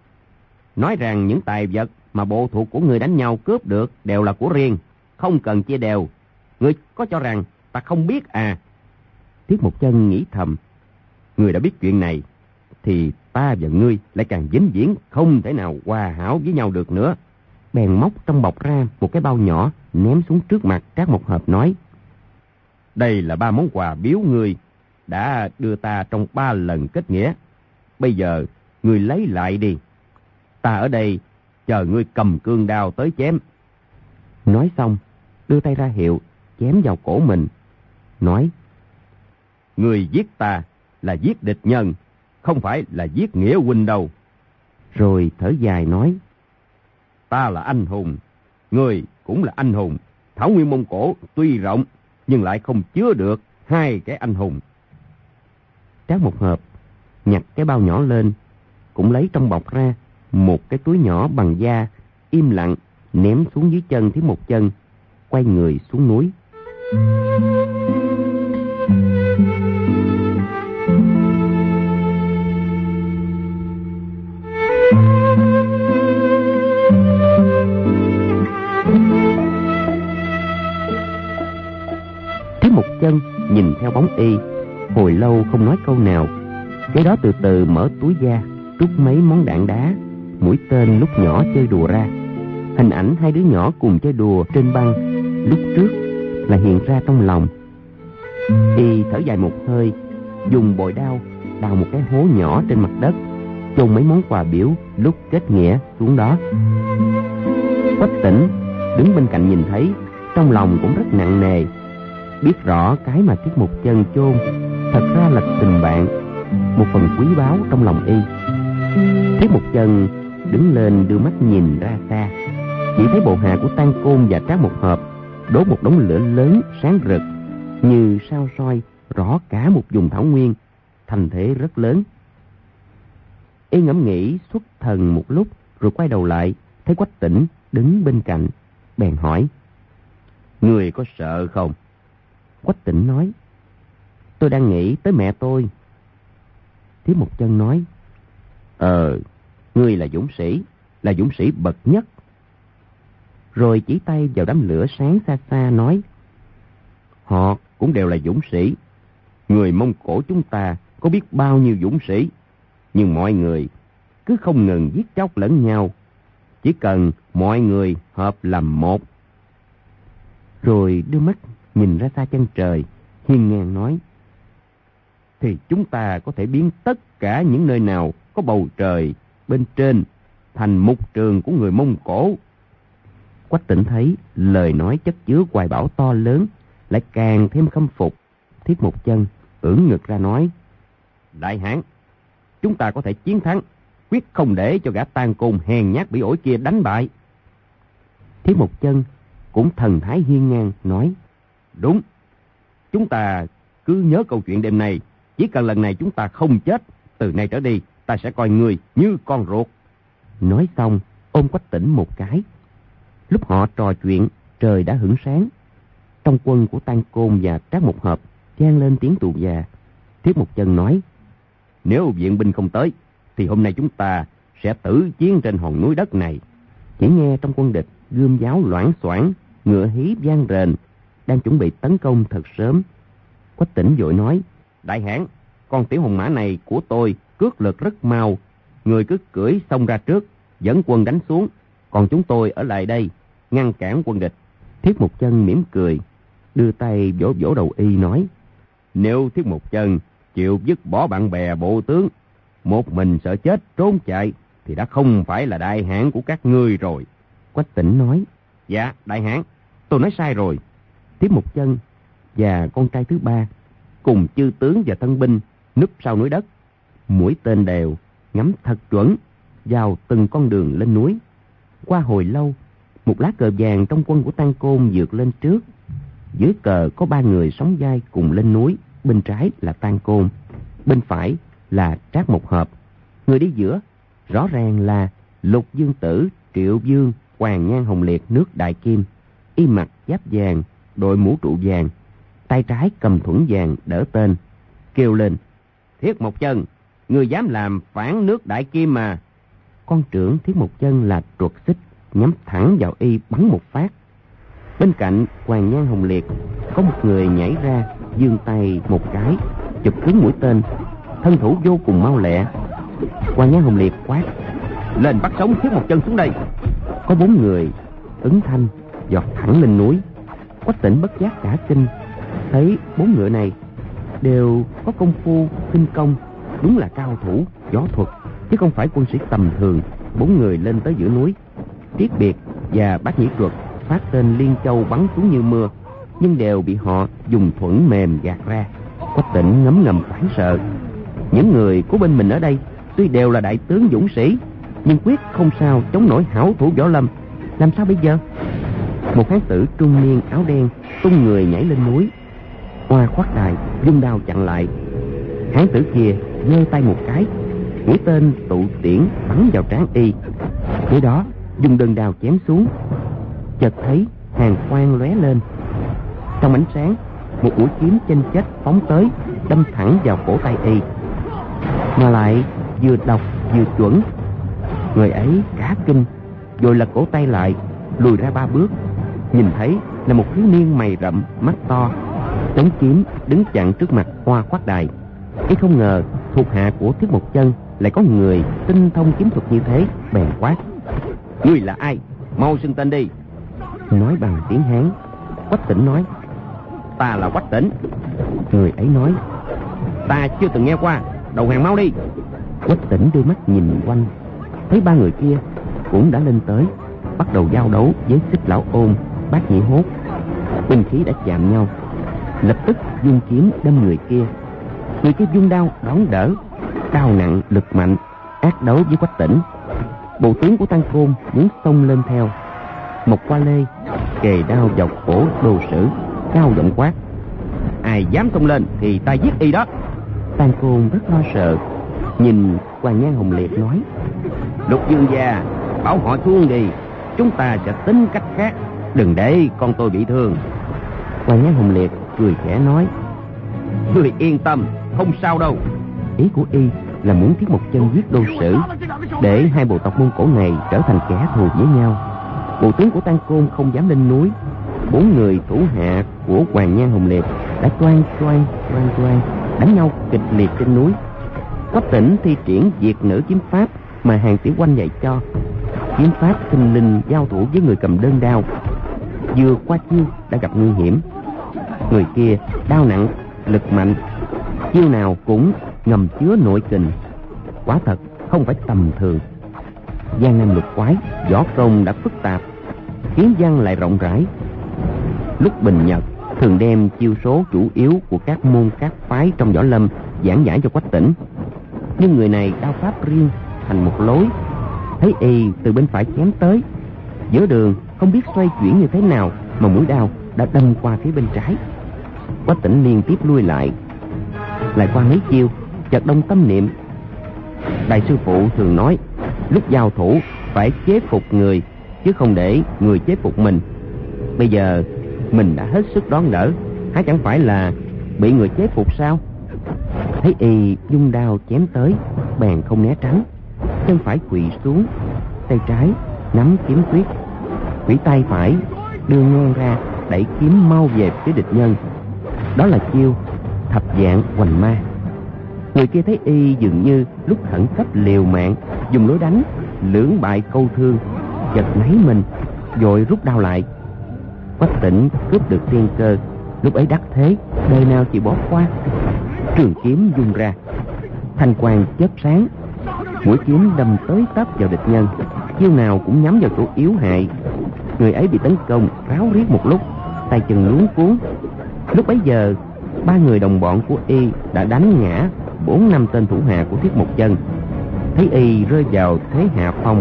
nói rằng những tài vật mà bộ thuộc của ngươi đánh nhau cướp được đều là của riêng, không cần chia đều. Ngươi có cho rằng ta không biết à? Thiết Mộc Chân nghĩ thầm, ngươi đã biết chuyện này thì ta và ngươi lại càng vĩnh viễn không thể nào hòa hảo với nhau được nữa. Bèn móc trong bọc ra một cái bao nhỏ, ném xuống trước mặt Trác Mộc Hợp nói: đây là 3 món quà biếu ngươi đã đưa ta trong 3 lần kết nghĩa. Bây giờ ngươi lấy lại đi, ta ở đây chờ ngươi cầm cương đao tới chém. Nói xong đưa tay ra hiệu chém vào cổ mình, nói: ngươi giết ta là giết địch nhân, không phải là giết Nghĩa huynh đâu. Rồi thở dài nói: ta là anh hùng, ngươi cũng là anh hùng. Thảo nguyên Mông Cổ tuy rộng nhưng lại không chứa được 2 cái anh hùng. Trác Mộc Hợp nhặt cái bao nhỏ lên, cũng lấy trong bọc ra một cái túi nhỏ bằng da, im lặng ném xuống dưới chân Thiết Mộc Chân, quay người xuống núi. Thiết Mộc Chân nhìn theo bóng y, hồi lâu không nói câu nào. Cái đó từ từ mở túi da, rút mấy món đạn đá, mũi tên lúc nhỏ chơi đùa ra. Hình ảnh 2 đứa nhỏ cùng chơi đùa trên băng lúc trước là hiện ra trong lòng. Y thở dài một hơi, dùng bội đao đào một cái hố nhỏ trên mặt đất, chôn mấy món quà biếu lúc kết nghĩa xuống đó. Quách Tỉnh đứng bên cạnh nhìn thấy, trong lòng cũng rất nặng nề. Biết rõ cái mà Thiết Mục Chân chôn thật ra là tình bạn, một phần quý báu trong lòng y. Thiết Mục Chân đứng lên đưa mắt nhìn ra xa, chỉ thấy bộ hạ của Tang Côn và Trác Mộc Hợp đốt một đống lửa lớn sáng rực như sao soi rõ cả một vùng thảo nguyên, thành thế rất lớn. Y ngẫm nghĩ xuất thần một lúc rồi quay đầu lại, thấy Quách Tỉnh đứng bên cạnh, bèn hỏi: "Người có sợ không?" Quách Tỉnh nói: "Tôi đang nghĩ tới mẹ tôi." Thiết Mục Chân nói: Ngươi là dũng sĩ bậc nhất." Rồi chỉ tay vào đám lửa sáng xa xa nói: "Họ cũng đều là dũng sĩ. Người Mông Cổ chúng ta có biết bao nhiêu dũng sĩ, nhưng mọi người cứ không ngừng giết chóc lẫn nhau. Chỉ cần mọi người hợp làm một." Rồi đưa mắt nhìn ra xa chân trời, hiên ngang nói: "Thì chúng ta có thể biến tất cả những nơi nào có bầu trời bên trên thành mục trường của người Mông Cổ." Quách Tỉnh thấy lời nói chất chứa hoài bão to lớn, lại càng thêm khâm phục. Thiết Mục Chân ưỡn ngực ra nói: "Đại hãn, chúng ta có thể chiến thắng, quyết không để cho gã Tang Côn hèn nhát bỉ ổi kia đánh bại." Thiết Mục Chân cũng thần thái hiên ngang nói: "Đúng, chúng ta cứ nhớ câu chuyện đêm nay. Chỉ cần lần này chúng ta không chết, từ nay trở đi ta sẽ coi người như con ruột." Nói xong ôm Quách Tỉnh một cái. Lúc họ trò chuyện, trời đã hửng sáng. Trong quân của Tang Côn và Trác Mộc Hợp vang lên tiếng tù già. Thiết Mục Chân nói: "Nếu viện binh không tới thì hôm nay chúng ta sẽ tử chiến trên hòn núi đất này." Chỉ nghe trong quân địch gươm giáo loảng xoảng, ngựa hí vang rền, đang chuẩn bị tấn công thật sớm. Quách Tỉnh vội nói: "Đại hãn, con tiểu hồng mã này của tôi cước lực rất mau, người cứ cưỡi xông ra trước, dẫn quân đánh xuống, còn chúng tôi ở lại đây ngăn cản quân địch." Thiết Mục Chân mỉm cười, đưa tay vỗ vỗ đầu y nói: "Nếu Thiết Mục Chân chịu dứt bỏ bạn bè bộ tướng, một mình sợ chết trốn chạy, thì đã không phải là đại hãn của các ngươi rồi." Quách Tỉnh nói: "Dạ đại hãn, tôi nói sai rồi." Thiết Mục Chân và con trai thứ ba cùng chư tướng và thân binh núp sau núi đất, mũi tên đều ngắm thật chuẩn vào từng con đường lên núi. Qua hồi lâu, một lá cờ vàng trong quân của Tang Côn vượt lên trước. Dưới cờ có 3 người sóng vai cùng lên núi, bên trái là Tang Côn, bên phải là Trác Mộc Hợp. Người đi giữa rõ ràng là Lục Dương Tử, Triệu Dương, Hoàng Nhan Hồng Liệt nước Đại Kim. Y mặc giáp vàng, đội mũ trụ vàng, tay trái cầm thuẫn vàng đỡ tên, kêu lên: "Thiết Mộc Chân, ngươi dám làm phản nước Đại Kim mà!" Con trưởng Thiết Mộc Chân là Truật Xích nhắm thẳng vào y bắn một phát. Bên cạnh Hoàng Nhan Hồng Liệt có một người nhảy ra, giương tay một cái chụp trúng mũi tên, thân thủ vô cùng mau lẹ. Hoàng Nhan Hồng Liệt quát: "Lên bắt sống Thiết Mộc Chân xuống đây!" Có 4 người ứng thanh giọt thẳng lên núi. Quách Tỉnh bất giác cả kinh, thấy 4 ngựa này đều có công phu khinh công, đúng là cao thủ võ thuật, chứ không phải quân sĩ tầm thường. 4 người lên tới giữa núi, Triết Biệt và Bát Nhĩ Truật phát tên liên châu bắn xuống như mưa, nhưng đều bị họ dùng thuẫn mềm gạt ra. Quách Tỉnh ngấm ngầm hoảng sợ. Những người của bên mình ở đây tuy đều là đại tướng dũng sĩ, nhưng quyết không sao chống nổi hảo thủ võ lâm. Làm sao bây giờ? Một hán tử trung niên áo đen tung người nhảy lên núi. Hoa Khoát Đài vung đao chặn lại. Hán tử kia giơ tay một cái, mũi tên tụ tiễn bắn vào trán y. Kế đó dùng đơn đao chém xuống. Chợt thấy hàng quang lóe lên. Trong ánh sáng, một mũi kiếm chênh chếch phóng tới, đâm thẳng vào cổ tay y, mà lại vừa độc vừa chuẩn. Người ấy cả kinh, rồi lật cổ tay lại, lùi ra 3 bước. Nhìn thấy là một thiếu niên mày rậm, mắt to, chống kiếm đứng chặn trước mặt Hoa Khoát Đài. Y không ngờ thuộc hạ của Thiết Mộc Chân lại có người tinh thông kiếm thuật như thế, bèn quát: "Ngươi là ai? Mau xưng tên đi!" Nói bằng tiếng Hán. Quách Tỉnh nói: Ta là Quách Tỉnh. Người ấy nói: Ta chưa từng nghe qua, đầu hàng mau đi. Quách Tỉnh đưa mắt nhìn quanh, thấy ba người kia cũng đã lên tới, bắt đầu giao đấu với Xích Lão Ôn, Bác Nhị Hốt. Binh khí đã chạm nhau, lập tức vung kiếm đâm người kia. Người kia vung đao đón đỡ, đao nặng lực mạnh, ác đấu với Quách Tỉnh. Bộ tướng của Tăng Côn muốn xông lên theo. Một Qua Lê kề đao vào cổ Đồ Sử, cao giọng quát: Ai dám xông lên thì ta giết y đó. Tăng Côn rất lo sợ, nhìn Hoàng Nhan Hồng Liệt nói: Lục Dương gia, bảo họ xuống đi, chúng ta sẽ tính cách khác, đừng để con tôi bị thương. Hoàng Nhan Hồng Liệt cười khẽ nói: Ngươi yên tâm, không sao đâu. Ý của y là muốn thiết một chân giết Đô Sử, để hai bộ tộc Mông Cổ này trở thành kẻ thù với nhau. Bộ tướng của Tăng Côn không dám lên núi. 4 người thủ hạ của Hoàng Nhan Hồng Liệt đã toan đánh nhau kịch liệt trên núi. Quách Tỉnh thi triển diệt nữ kiếm pháp mà Hàn Tiểu Oanh dạy cho. Kiếm pháp sinh linh giao thủ với người cầm đơn đao, vừa qua chiêu đã gặp nguy hiểm. Người kia đao nặng lực mạnh, chiêu nào cũng ngầm chứa nội kình, quả thật không phải tầm thường. Giang Nam lục quái, võ công đã phức tạp, kiếm văn lại rộng rãi. Lúc Bình Nhật thường đem chiêu số chủ yếu của các môn các phái trong võ lâm giảng giải cho Quách Tỉnh, nhưng người này đao pháp riêng thành một lối. Thấy y từ bên phải chém tới, giữa đường không biết xoay chuyển như thế nào mà mũi đao đã đâm qua phía bên trái. Quách Tỉnh liên tiếp lui lại qua mấy chiêu, chợt động tâm niệm. Đại sư phụ thường nói, lúc giao thủ phải chế phục người, chứ không để người chế phục mình. Bây giờ mình đã hết sức đón đỡ, há chẳng phải là bị người chế phục sao? Thấy y dung đao chém tới, bèn không né tránh, chân phải quỳ xuống, tay trái nắm kiếm quyết, quỷ tay phải đưa ngang ra đẩy kiếm mau về phía địch nhân. Đó là chiêu thập dạng hoành ma. Người kia thấy y dường như lúc khẩn cấp liều mạng dùng lối đánh lưỡng bại câu thương, chợt nảy mình vội rút đao lại. Quách Tỉnh cướp được tiên cơ, lúc ấy đắc thế, đời nào chỉ bỏ qua. Trường kiếm vung ra, thanh quang chớp sáng, mũi kiếm đâm tới tấp vào địch nhân, chiêu nào cũng nhắm vào chỗ yếu hại. Người ấy bị tấn công ráo riết một lúc, tay chân luống cuống. Lúc bấy giờ 3 người đồng bọn của y đã đánh ngã 4-5 tên thủ hạ của Thiết Mộc Chân. Thấy y rơi vào thế hạ phong,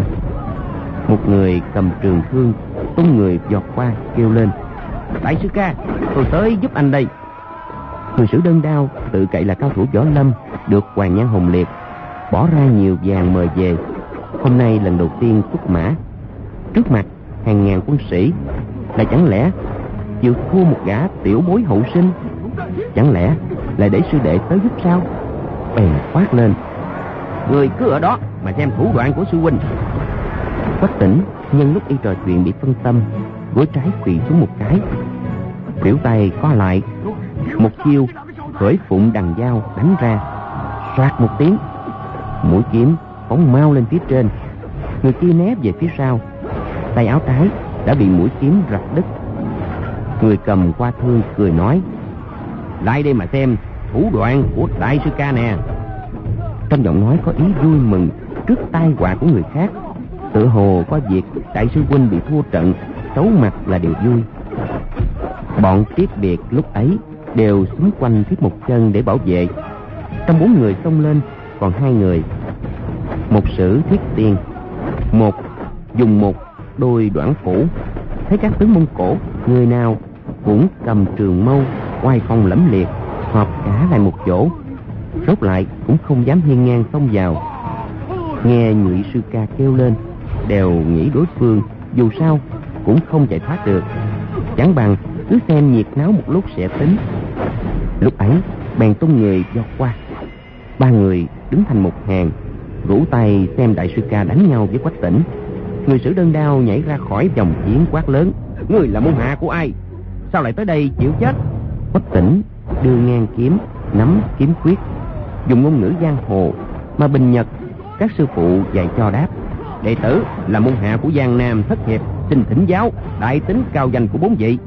một người cầm trường thương tung người vọt qua kêu lên: Đại sư ca, tôi tới giúp anh đây. Người sử đơn đao tự cậy là cao thủ võ lâm, được Hoàng Nhan Hồng Liệt bỏ ra nhiều vàng mời về. Hôm nay lần đầu tiên xuất mã, trước mặt hàng ngàn quân sĩ, lại chẳng lẽ chịu thua một gã tiểu bối hậu sinh? Chẳng lẽ lại để sư đệ tới giúp sao? Bèn quát lên: Người cứ ở đó mà xem thủ đoạn của sư huynh. Quách Tỉnh nhân lúc y trò chuyện bị phân tâm, gối trái quỳ xuống một cái, khuỷu tay co lại, một chiêu khởi phụng đằng dao đánh ra. Soạt một tiếng, mũi kiếm phóng mau lên phía trên. Người kia né về phía sau, tay áo trái đã bị mũi kiếm rạch đứt. Người cầm qua thương cười nói: Lại đây mà xem thủ đoạn của đại sư ca nè. Trong giọng nói có ý vui mừng trước tai họa của người khác, tự hồ có việc đại sư huynh bị thua trận, xấu mặt là điều vui. Bọn Tiết Biệt lúc ấy đều xúm quanh Thiết Mộc Chân để bảo vệ. Trong 4 người xông lên còn 2 người, một sử Thiết Tiên, một dùng một đôi đoạn phủ. Thấy các tướng Mông Cổ người nào cũng cầm trường mâu, oai phong lẫm liệt, họp cả lại một chỗ, rốt lại cũng không dám hiên ngang xông vào. Nghe Nhụy sư ca kêu lên, đều nghĩ đối phương dù sao cũng không chạy thoát được, chẳng bằng cứ xem nhiệt náo một lúc sẽ tính. Lúc ấy bèn tung người vọt qua. 3 người đứng thành một hàng, rủ tay xem đại sư ca đánh nhau với Quách Tỉnh. Người sử đơn đao nhảy ra khỏi vòng chiến quát lớn: Ngươi là môn hạ của ai? Sao lại tới đây chịu chết? Quách Tỉnh đưa ngang kiếm, nắm kiếm quyết, dùng ngôn ngữ giang hồ mà Bình Nhật các sư phụ dạy cho đáp: Đệ tử là môn hạ của Giang Nam Thất Hiệp, xin thỉnh giáo đại tính cao danh của 4 vị.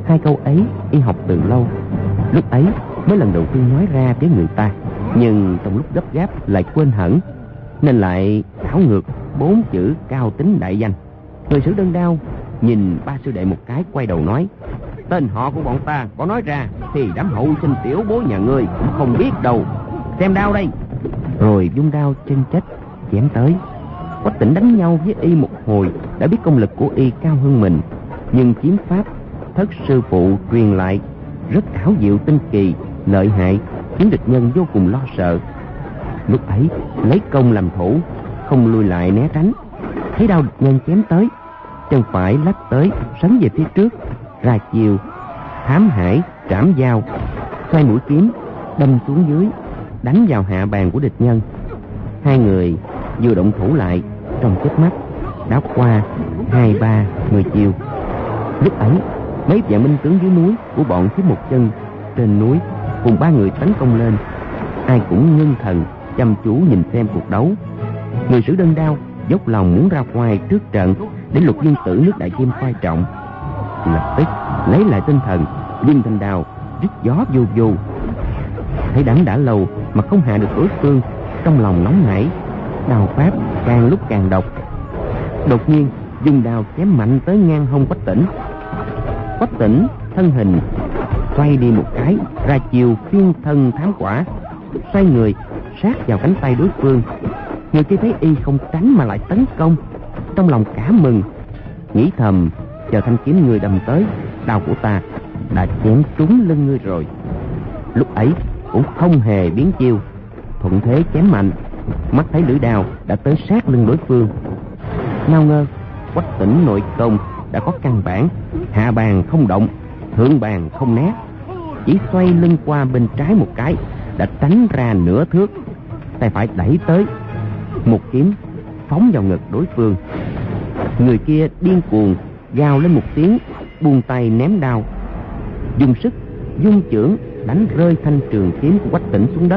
Hai câu ấy y học từ lâu, lúc ấy mới lần đầu tiên nói ra với người ta, nhưng trong lúc gấp gáp lại quên hẳn, nên lại thảo ngược 4 chữ cao tính đại danh. Người sử đơn đao nhìn ba sư đệ một cái, quay đầu nói: tên họ của bọn ta có nói ra thì đám hậu sinh tiểu bối nhà ngươi cũng không biết đâu. Xem đao đây. Rồi vung đao chân chết chém tới. Quách Tĩnh đánh nhau với y một hồi đã biết công lực của y cao hơn mình, nhưng kiếm pháp thất sư phụ truyền lại rất ảo diệu tinh kỳ, lợi hại, khiến địch nhân vô cùng lo sợ. Lúc ấy lấy công làm thủ, không lui lại né tránh. Thấy đao địch nhân chém tới, chân phải lách tới sấn về phía trước, ra chiều hám hải trảm dao, xoay mũi kiếm đâm xuống dưới, đánh vào hạ bàn của địch nhân. Hai người vừa động thủ lại, trong chớp mắt đã qua 2-3-10 chiều. Lúc ấy mấy vạn binh tướng dưới núi của bọn Thiết Một Chân trên núi cùng ba người tấn công lên, ai cũng ngưng thần chăm chú nhìn xem cuộc đấu. Người sử đơn đao dốc lòng muốn ra ngoài trước trận để Lục Dương Tử nước Đại Kim coi trọng. Lập tức lấy lại tinh thần, vung thanh đao rít gió vô vô. Thấy đắng đã lâu mà không hạ được đối phương, trong lòng nóng nảy, đao pháp càng lúc càng độc. Đột nhiên dùng đao chém mạnh tới ngang hông Quách Tĩnh. Quách Tĩnh thân hình xoay đi một cái, ra chiều phiên thân thám quả, xoay người sát vào cánh tay đối phương. Người kia thấy y không tránh mà lại tấn công, trong lòng cả mừng, nghĩ thầm: chờ thanh kiếm người đâm tới, đao của ta đã chém trúng lưng ngươi rồi. Lúc ấy cũng không hề biến chiêu, thuận thế chém mạnh. Mắt thấy lưỡi đao đã tới sát lưng đối phương, nào ngờ Quách Tĩnh nội công đã có căn bản, hạ bàn không động, thượng bàn không né, chỉ xoay lưng qua bên trái một cái đã tránh ra nửa thước. Tay phải đẩy tới, một kiếm phóng vào ngực đối phương. Người kia điên cuồng gào lên một tiếng, buông tay ném đao, dùng sức dung chưởng đánh rơi thanh trường kiếm của Quách Tĩnh xuống đất.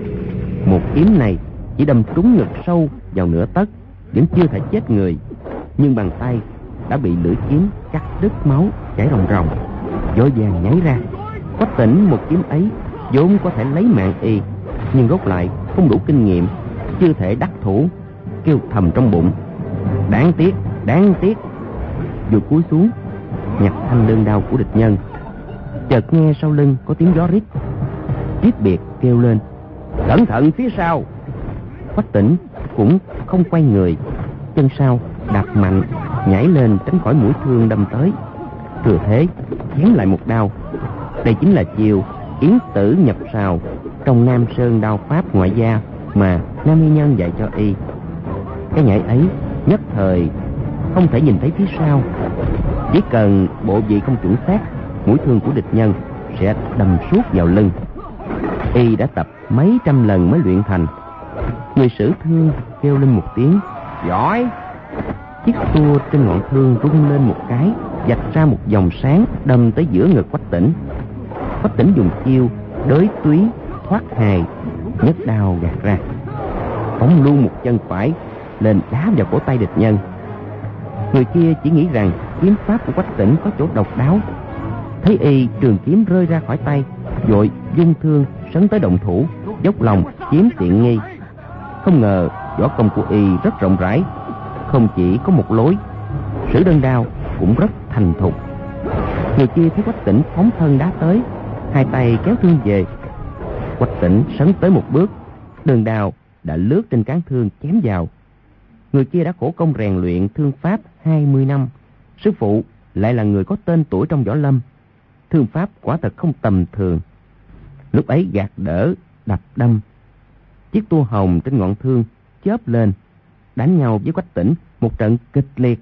Một kiếm này chỉ đâm trúng ngực sâu vào nửa tấc, vẫn chưa thể chết người, nhưng bàn tay đã bị lưỡi kiếm cắt đứt, máu chảy ròng ròng. Vội vàng nhảy ra. Quách Tĩnh một kiếm ấy vốn có thể lấy mạng y, nhưng rốt lại không đủ kinh nghiệm, chưa thể đắc thủ, kêu thầm trong bụng: đáng tiếc, đáng tiếc. Vừa cúi xuống nhặt thanh đơn đao của địch nhân, chợt nghe sau lưng có tiếng gió rít. Tiết Biệt kêu lên: cẩn thận phía sau. Quách Tĩnh cũng không quay người, chân sau đạp mạnh nhảy lên tránh khỏi mũi thương đâm tới, thừa thế chém lại một đao. Đây chính là chiều yến tử nhập sào trong Nam Sơn đao pháp ngoại gia mà Nam Y Nhân dạy cho y. Cái nhảy ấy nhất thời không thể nhìn thấy phía sau, chỉ cần bộ vị không chuẩn xác, mũi thương của địch nhân sẽ đâm suốt vào lưng. Y đã tập mấy trăm lần mới luyện thành. Người sử thương kêu lên một tiếng giỏi. Chiếc tua trên ngọn thương rung lên một cái, vạch ra một vòng sáng đâm tới giữa ngực Quách Tĩnh. Quách Tĩnh dùng chiêu đới túy thoát hài, nhấc đao gạt ra, phóng luôn một chân phải lên đá vào cổ tay địch nhân. Người kia chỉ nghĩ rằng kiếm pháp của Quách Tĩnh có chỗ độc đáo, thấy y trường kiếm rơi ra khỏi tay, vội dung thương sấn tới động thủ, dốc lòng chiếm tiện nghi. Không ngờ võ công của y rất rộng rãi, không chỉ có một lối, sử đơn đao cũng rất thành thục. Người kia thấy Quách Tĩnh phóng thân đá tới, hai tay kéo thương về. Quách Tĩnh sấn tới một bước, đơn đao đã lướt trên cán thương chém vào. Người kia đã khổ công rèn luyện thương pháp 20 năm, sư phụ lại là người có tên tuổi trong võ lâm, thương pháp quả thật không tầm thường. Lúc ấy gạt đỡ đập đâm, chiếc tua hồng trên ngọn thương chớp lên, đánh nhau với Quách Tĩnh một trận kịch liệt.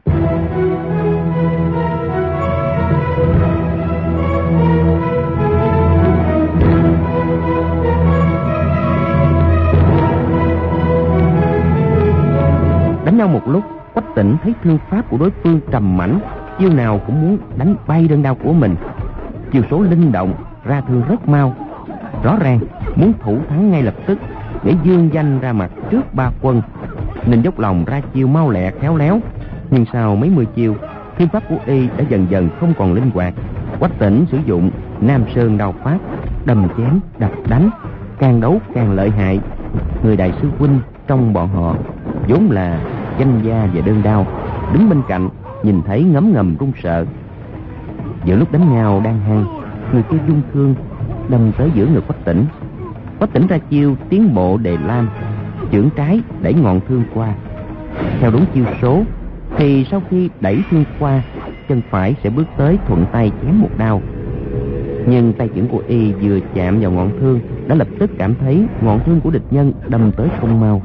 Đánh nhau một lúc, Quách Tĩnh thấy thương pháp của đối phương trầm mãnh, chiêu nào cũng muốn đánh bay đơn đao của mình. Chiêu số linh động, ra thương rất mau, rõ ràng muốn thủ thắng ngay lập tức để dương danh ra mặt trước ba quân, nên dốc lòng ra chiêu mau lẹ khéo léo. Nhưng sau mấy mươi chiêu, thương pháp của y đã dần dần không còn linh hoạt, Quách Tỉnh sử dụng Nam Sơn đao pháp, đâm chém đập đánh, càng đấu càng lợi hại. Người đại sư huynh trong bọn họ vốn là danh gia về đơn đao, đứng bên cạnh nhìn thấy ngấm ngầm run sợ. Giữa lúc đánh nhau đang hăng, người kia dung thương đâm tới giữa ngực Quách Tỉnh. Quách Tỉnh ra chiêu tiến bộ đề lam, chưởng trái đẩy ngọn thương qua. Theo đúng chiêu số thì sau khi đẩy thương qua, chân phải sẽ bước tới thuận tay chém một đao. Nhưng tay chưởng của y vừa chạm vào ngọn thương đã lập tức cảm thấy ngọn thương của địch nhân đâm tới không mau.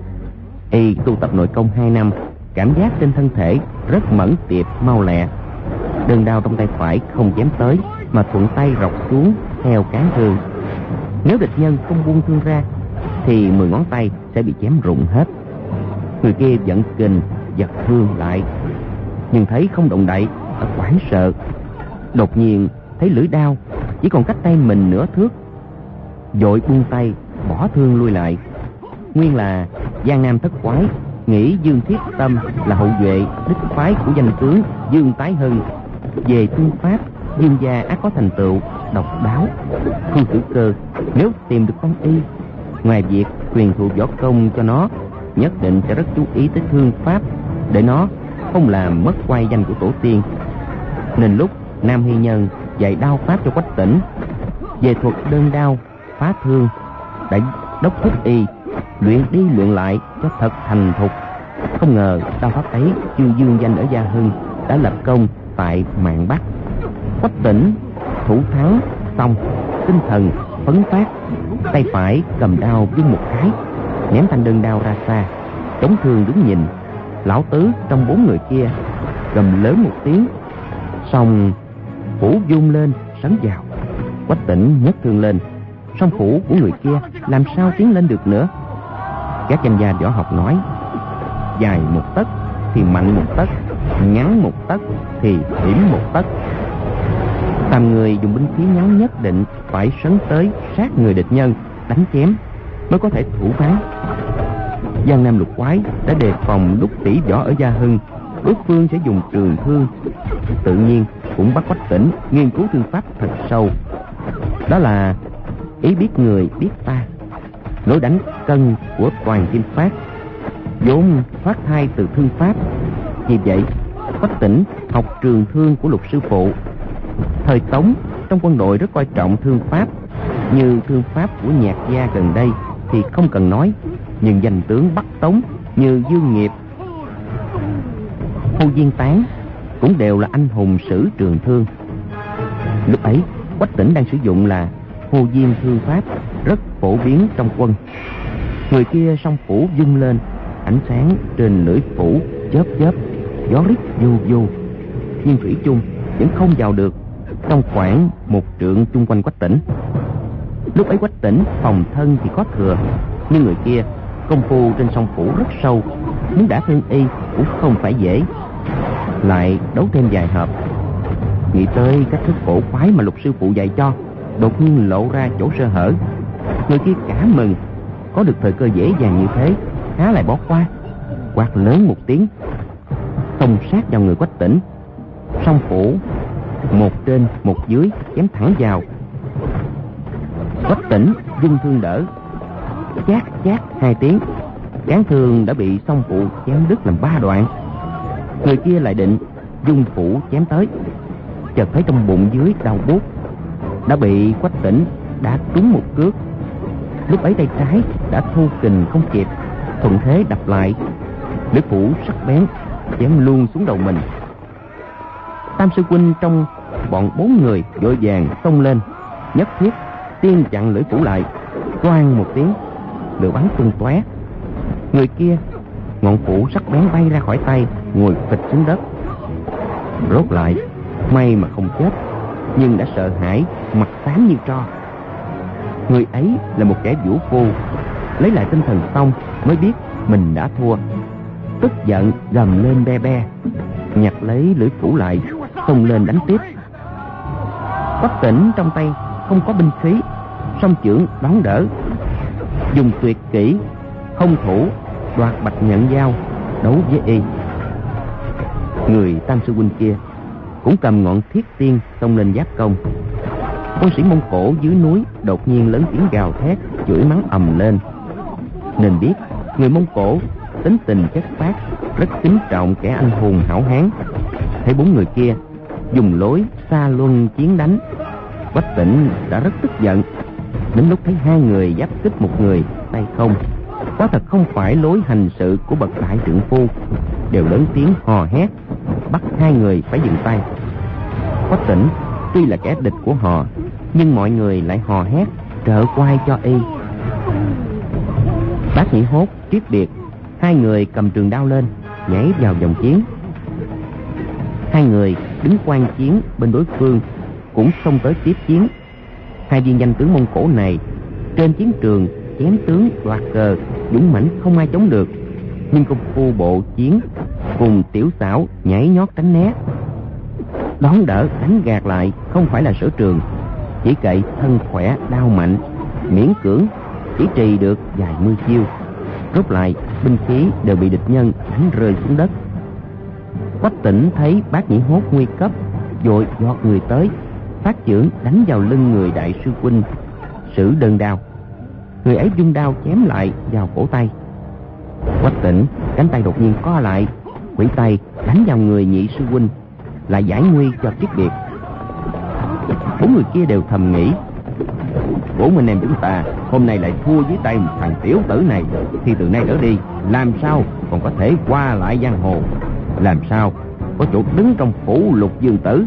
Y tu tập nội công 2 năm, cảm giác trên thân thể rất mẫn tiệp mau lẹ. Đơn đao trong tay phải không chém tới mà thuận tay rọc xuống theo cán thương. Nếu địch nhân không buông thương ra thì 10 ngón tay sẽ bị chém rụng hết. Người kia giận kình giật thương lại, nhưng thấy không động đậy, hoảng sợ. Đột nhiên thấy lưỡi đao chỉ còn cách tay mình nửa thước, vội buông tay bỏ thương lui lại. Nguyên là Giang Nam Thất Quái nghĩ Dương Thiết Tâm là hậu duệ đích phái của danh tướng Dương Tái Hưng. Về thương pháp, Dương gia ắt có thành tựu độc đáo. Khương Tử Cơ nếu tìm được con y, ngoài việc truyền thụ võ công cho nó, nhất định sẽ rất chú ý tới thương pháp, để nó không làm mất oai danh của tổ tiên. Nên lúc Nam Hy Nhân dạy đao pháp cho Quách Tỉnh, về thuật đơn đao phá thương, đã đốc thúc y luyện đi luyện lại cho thật thành thục. Không ngờ đao pháp ấy chưa dương danh ở Gia Hưng, đã lập công tại Mạn Bắc. Quách Tỉnh thủ thắng xong, tinh thần phấn phát, tay phải cầm đao vung một cái, ném thanh đơn đao ra xa, chống thương đứng nhìn. Lão tứ trong 4 người kia gầm lớn một tiếng, song phủ vung lên sấn vào. Quách Tỉnh nhấc thương lên, song phủ của người kia làm sao tiến lên được nữa. Các danh gia võ học nói, dài 1 tấc thì mạnh 1 tấc, ngắn 1 tấc thì hiểm 1 tấc. Tam người dùng binh khí ngắn nhất định phải sấn tới sát người địch nhân, đánh chém mới có thể thủ thắng. Giang Nam Lục Quái đã đề phòng lúc tỷ võ ở Gia Hưng đối phương sẽ dùng trường thương, tự nhiên cũng bắt Quách Tỉnh nghiên cứu thương pháp thật sâu. Đó là ý biết người biết ta, lối đánh cân của Toàn Kim Phát vốn thoát thai từ thương pháp. Vì vậy Quách Tỉnh học trường thương của Lục sư phụ. Thời Tống trong quân đội rất coi trọng thương pháp, như thương pháp của Nhạc gia gần đây thì không cần nói, nhưng danh tướng Bắc Tống như Dương Nghiệp, Hồ Diên Tán cũng đều là anh hùng sử trường thương. Lúc ấy Quách Tỉnh đang sử dụng là Hồ Diên thương pháp, rất phổ biến trong quân. Người kia song phủ vung lên, ánh sáng trên lưỡi phủ chớp chớp, gió rít vô vô, nhưng thủy chung vẫn không vào được trong khoảng 1 trượng chung quanh Quách Tỉnh. Lúc ấy Quách Tỉnh phòng thân thì có thừa, nhưng người kia công phu trên song phủ rất sâu, muốn đả thương y cũng không phải dễ. Lại đấu thêm vài hợp, nghĩ tới cách thức cổ quái mà Lục sư phụ dạy cho, đột nhiên lộ ra chỗ sơ hở. Người kia cả mừng, có được thời cơ dễ dàng như thế, há lại bỏ qua. Quát lớn một tiếng, xông sát vào người Quách Tỉnh, song phủ một trên một dưới chém thẳng vào. Quách Tỉnh vung thương đỡ, chát chát 2 tiếng, cán thương đã bị song phủ chém đứt làm 3 đoạn. Người kia lại định dung phủ chém tới, chợt thấy trong bụng dưới đau buốt, đã bị Quách Tỉnh đã trúng một cước. Lúc ấy tay trái đã thu kình không kịp, thuận thế đập lại, lưỡi phủ sắc bén chém luôn xuống đầu mình. Tam sư huynh trong bọn 4 người vội vàng xông lên, nhất thiết tiên chặn lưỡi phủ lại. Toang một tiếng, lửa bắn tung tóe. Người kia ngọn phủ sắc bén bay ra khỏi tay, ngồi phịch xuống đất. Rốt lại may mà không chết, nhưng đã sợ hãi, mặt xám như tro. Người ấy là một kẻ vũ phu, lấy lại tinh thần xong mới biết mình đã thua, tức giận gầm lên be be, nhặt lấy lưỡi phủ lại, xông lên đánh tiếp. Quách Tỉnh trong tay không có binh khí, song chưởng đón đỡ, dùng tuyệt kỹ không thủ đoạt bạch nhận dao đấu với y. Người Tam sư huynh kia cũng cầm ngọn thiết tiên xông lên giáp công. Quân sĩ Mông Cổ dưới núi đột nhiên lớn tiếng gào thét, chửi mắng ầm lên. Nên biết người Mông Cổ tính tình chất phác, rất kính trọng kẻ anh hùng hảo hán. Thấy 4 người kia dùng lối xa luân chiến đánh, Quách Tĩnh đã rất tức giận. Đến lúc thấy 2 người giáp kích một người tay không, quả thật không phải lối hành sự của bậc đại trượng phu, đều lớn tiếng hò hét bắt 2 người phải dừng tay. Quách Tĩnh tuy là kẻ địch của họ, nhưng mọi người lại hò hét trợ quay cho y. Bác Nhĩ Hốt, Triết Biệt, 2 người cầm trường đao lên nhảy vào vòng chiến. 2 người đứng quan chiến bên đối phương cũng xông tới tiếp chiến. 2 viên danh tướng Mông Cổ này trên chiến trường chém tướng đoạt cờ dũng mãnh không ai chống được, nhưng công phu bộ chiến cùng tiểu xảo nhảy nhót tránh né, đón đỡ đánh gạt lại không phải là sở trường. Chỉ cậy thân khỏe đao mạnh, miễn cưỡng chỉ trì được vài mươi chiêu, rút lại binh khí đều bị địch nhân đánh rơi xuống đất. Quách Tĩnh thấy Bác Nhĩ Hốt nguy cấp, vội giọt người tới, phát chưởng đánh vào lưng người đại sư huynh Sử Đơn Đao. Người ấy vung đao chém lại vào cổ tay. Quách Tĩnh cánh tay đột nhiên co lại, quỷ tay đánh vào người nhị sư huynh, lại giải nguy cho Triết Biệt. 4 người kia đều thầm nghĩ, 4 anh em chúng ta hôm nay lại thua dưới tay một thằng tiểu tử này, thì từ nay trở đi làm sao còn có thể qua lại giang hồ, làm sao có chỗ đứng trong phủ Lục Dương Tử.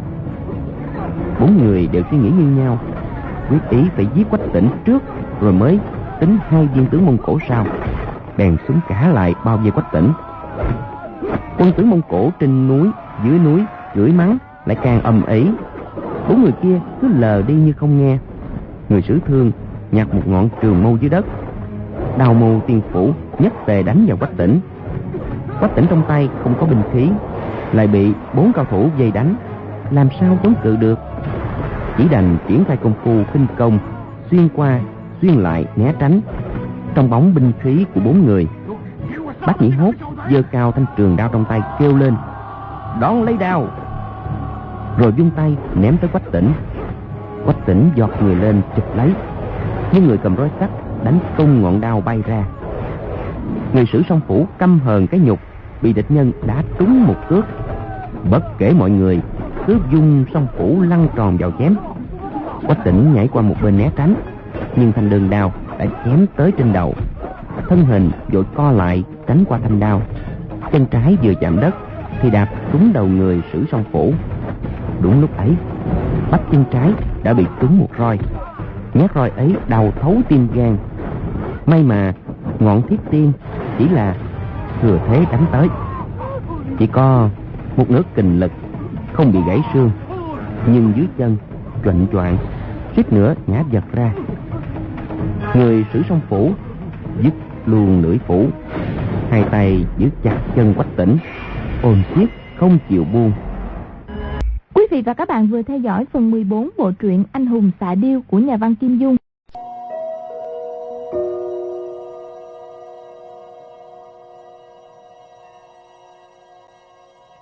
4 người đều suy nghĩ như nhau, quyết ý phải giết Quách Tĩnh trước rồi mới tính 2 viên tướng Mông Cổ sau. Bèn súng cả lại bao vây Quách Tĩnh. Quân tướng Mông Cổ trên núi dưới núi chửi mắng lại càng ầm ĩ. 4 người kia cứ lờ đi như không nghe. Người Sử Thương nhặt một ngọn trường mâu dưới đất, đào mâu tiên phủ nhất tề đánh vào Quách Tĩnh. Quách Tĩnh trong tay không có binh khí, lại bị 4 cao thủ vây đánh, làm sao chống cự được. Chỉ đành triển khai công phu khinh công, xuyên qua xuyên lại né tránh trong bóng binh khí của 4 người. Bác Nhĩ Hốt giơ cao thanh trường đao trong tay kêu lên đón lấy đao, rồi vung tay ném tới Quách Tĩnh. Quách Tĩnh giọt người lên chụp lấy, nhưng người cầm roi sắt đánh tung ngọn đao bay ra. Người Sử Song Phủ căm hờn cái nhục bị địch nhân đã trúng một cước, bất kể mọi người cứ vung song phủ lăn tròn vào chém. Quách Tĩnh nhảy qua một bên né tránh, nhưng thanh đường đao đã chém tới trên đầu. Thân hình vội co lại tránh qua thanh đao, chân trái vừa chạm đất thì đạp trúng đầu người Sử Song Phủ. Đúng lúc ấy, bắp chân trái đã bị trúng một roi, nhát roi ấy đau thấu tim gan. May mà ngọn thiết tiên chỉ là thừa thế đánh tới, chỉ có một nửa kình lực, không bị gãy xương, nhưng dưới chân choạng choạng, suýt nữa ngã vật ra. Người Sử Song Phủ dứt luôn lưỡi phủ, 2 tay giữ chặt chân Quách Tĩnh, ôm siết không chịu buông. Quý vị và các bạn vừa theo dõi phần 14 bộ truyện Anh hùng xạ điêu của nhà văn Kim Dung.